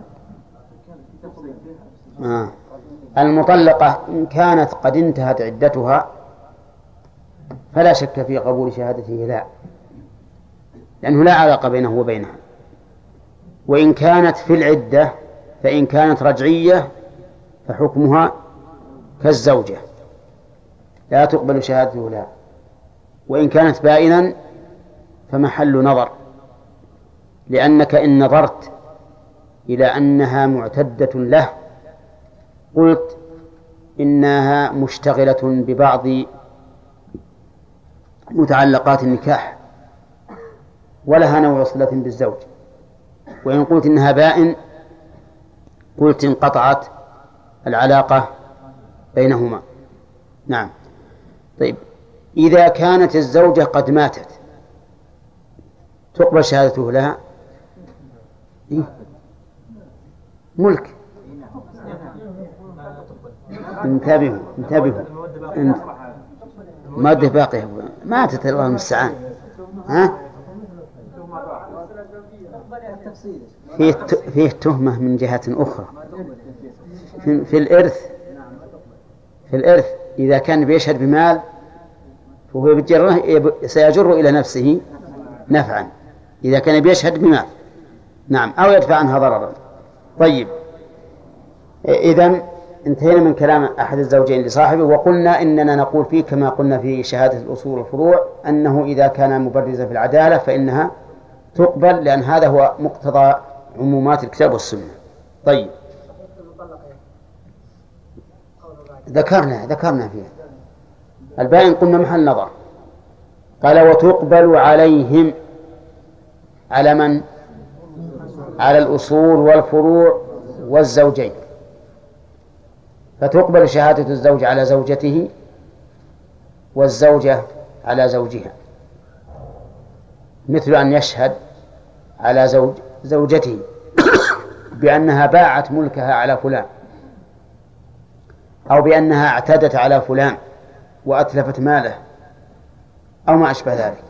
آه. المطلقة إن كانت قد انتهت عدتها فلا شك في قبول شهادته لا، لأنه لا علاقة بينه وبينها. وإن كانت في العدة فإن كانت رجعية فحكمها كالزوجة لا تقبل شهادته لها، وإن كانت بائنا فمحل نظر، لأنك إن نظرت إلى أنها معتدة له قلت إنها مشتغلة ببعض متعلقات النكاح ولها نوع صلة بالزوج، وإن قلت إنها بائن قلت انقطعت العلاقة بينهما. نعم. طيب، إذا كانت الزوجة قد ماتت تقبل شهادته لها؟ إيه؟ ملك. انتبهوا انتبهوا مادة باقية ماتت، الله المستعان. ها؟ فيه فيه تهمة من جهة أخرى في, في الإرث في الإرث إذا كان بيشهد بمال فهو بجره سيجر إلى نفسه نفعا إذا كان بيشهد بمال، نعم، أو يدفع عنها ضررا. طيب، إذن انتهينا من كلام أحد الزوجين لصاحبه، وقلنا إننا نقول فيه كما قلنا في شهادة الأصول والفروع أنه إذا كان مبرزا في العدالة فإنها تقبل، لأن هذا هو مقتضى عمومات الكتاب والسنة. طيب، ذكرنا ذكرنا فيها الباين قلنا محل نظر. قال وتقبل عليهم، على من؟ على الأصول والفروع والزوجين. فتقبل شهادة الزوج على زوجته والزوجة على زوجها، مثل أن يشهد على زوج زوجته بأنها باعت ملكها على فلان، أو بأنها اعتدت على فلان وأتلفت ماله، أو ما أشبه ذلك.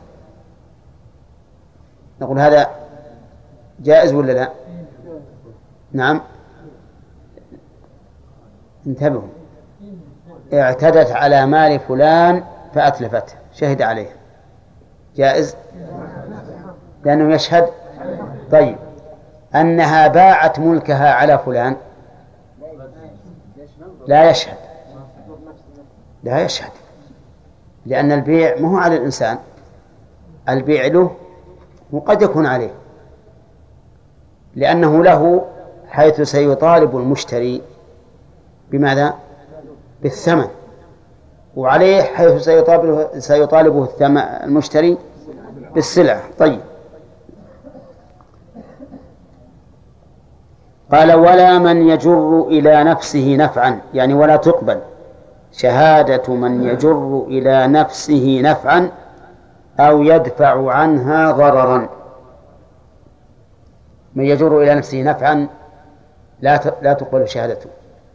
نقول هذا جائز ولا لا؟ نعم، انتبهوا، اعتدت على مال فلان فأتلفته، شهد عليه، جائز لأنه يشهد. طيب، أنها باعت ملكها على فلان لا يشهد، لا يشهد، لأن البيع ما هو على الإنسان، البيع له وقد يكون عليه، لأنه له حيث سيطالب المشتري بماذا؟ بالثمن، وعليه حيث سيطالبه, سيطالبه المشتري بالسلعة. طيب، قال ولا من يجر إلى نفسه نفعا، يعني ولا تقبل شهادة من يجر إلى نفسه نفعا أو يدفع عنها ضررا. من يجر إلى نفسه نفعا لا لا تقبل شهادته،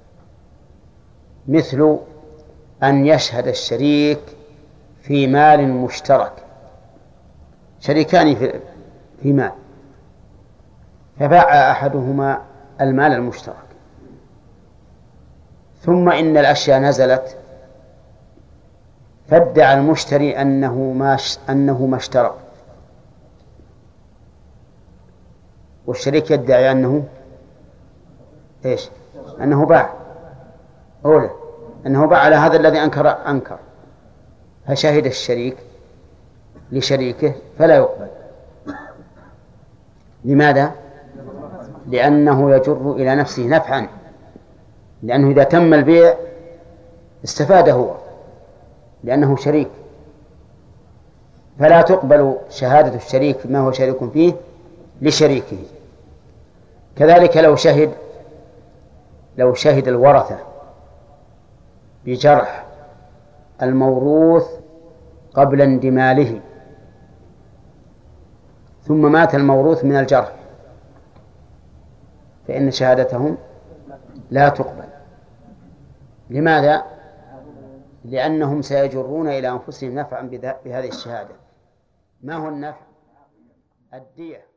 مثل أن يشهد الشريك في مال مشترك، شريكان في في مال، فباع أحدهما المال المشترك، ثم إن الأشياء نزلت فادعى المشتري أنه ما أنه ما اشترى، والشريك يدعي أنه إيش؟ أنه باع، أولا أنه باع على هذا الذي أنكر أنكر فشهد الشريك لشريكه فلا يقبل. لماذا؟ لأنه يجر إلى نفسه نفعا، لأنه إذا تم البيع استفاد هو لأنه شريك، فلا تقبل شهادة الشريك ما هو شريك فيه لشريكه. كذلك لو شهد لو شهد الورثة بجرح الموروث قبل اندماله، ثم مات الموروث من الجرح، فإن شهادتهم لا تقبل. لماذا؟ لأنهم سيجرون إلى أنفسهم نفعا بهذه الشهادة. ما هو النفع؟ الدية.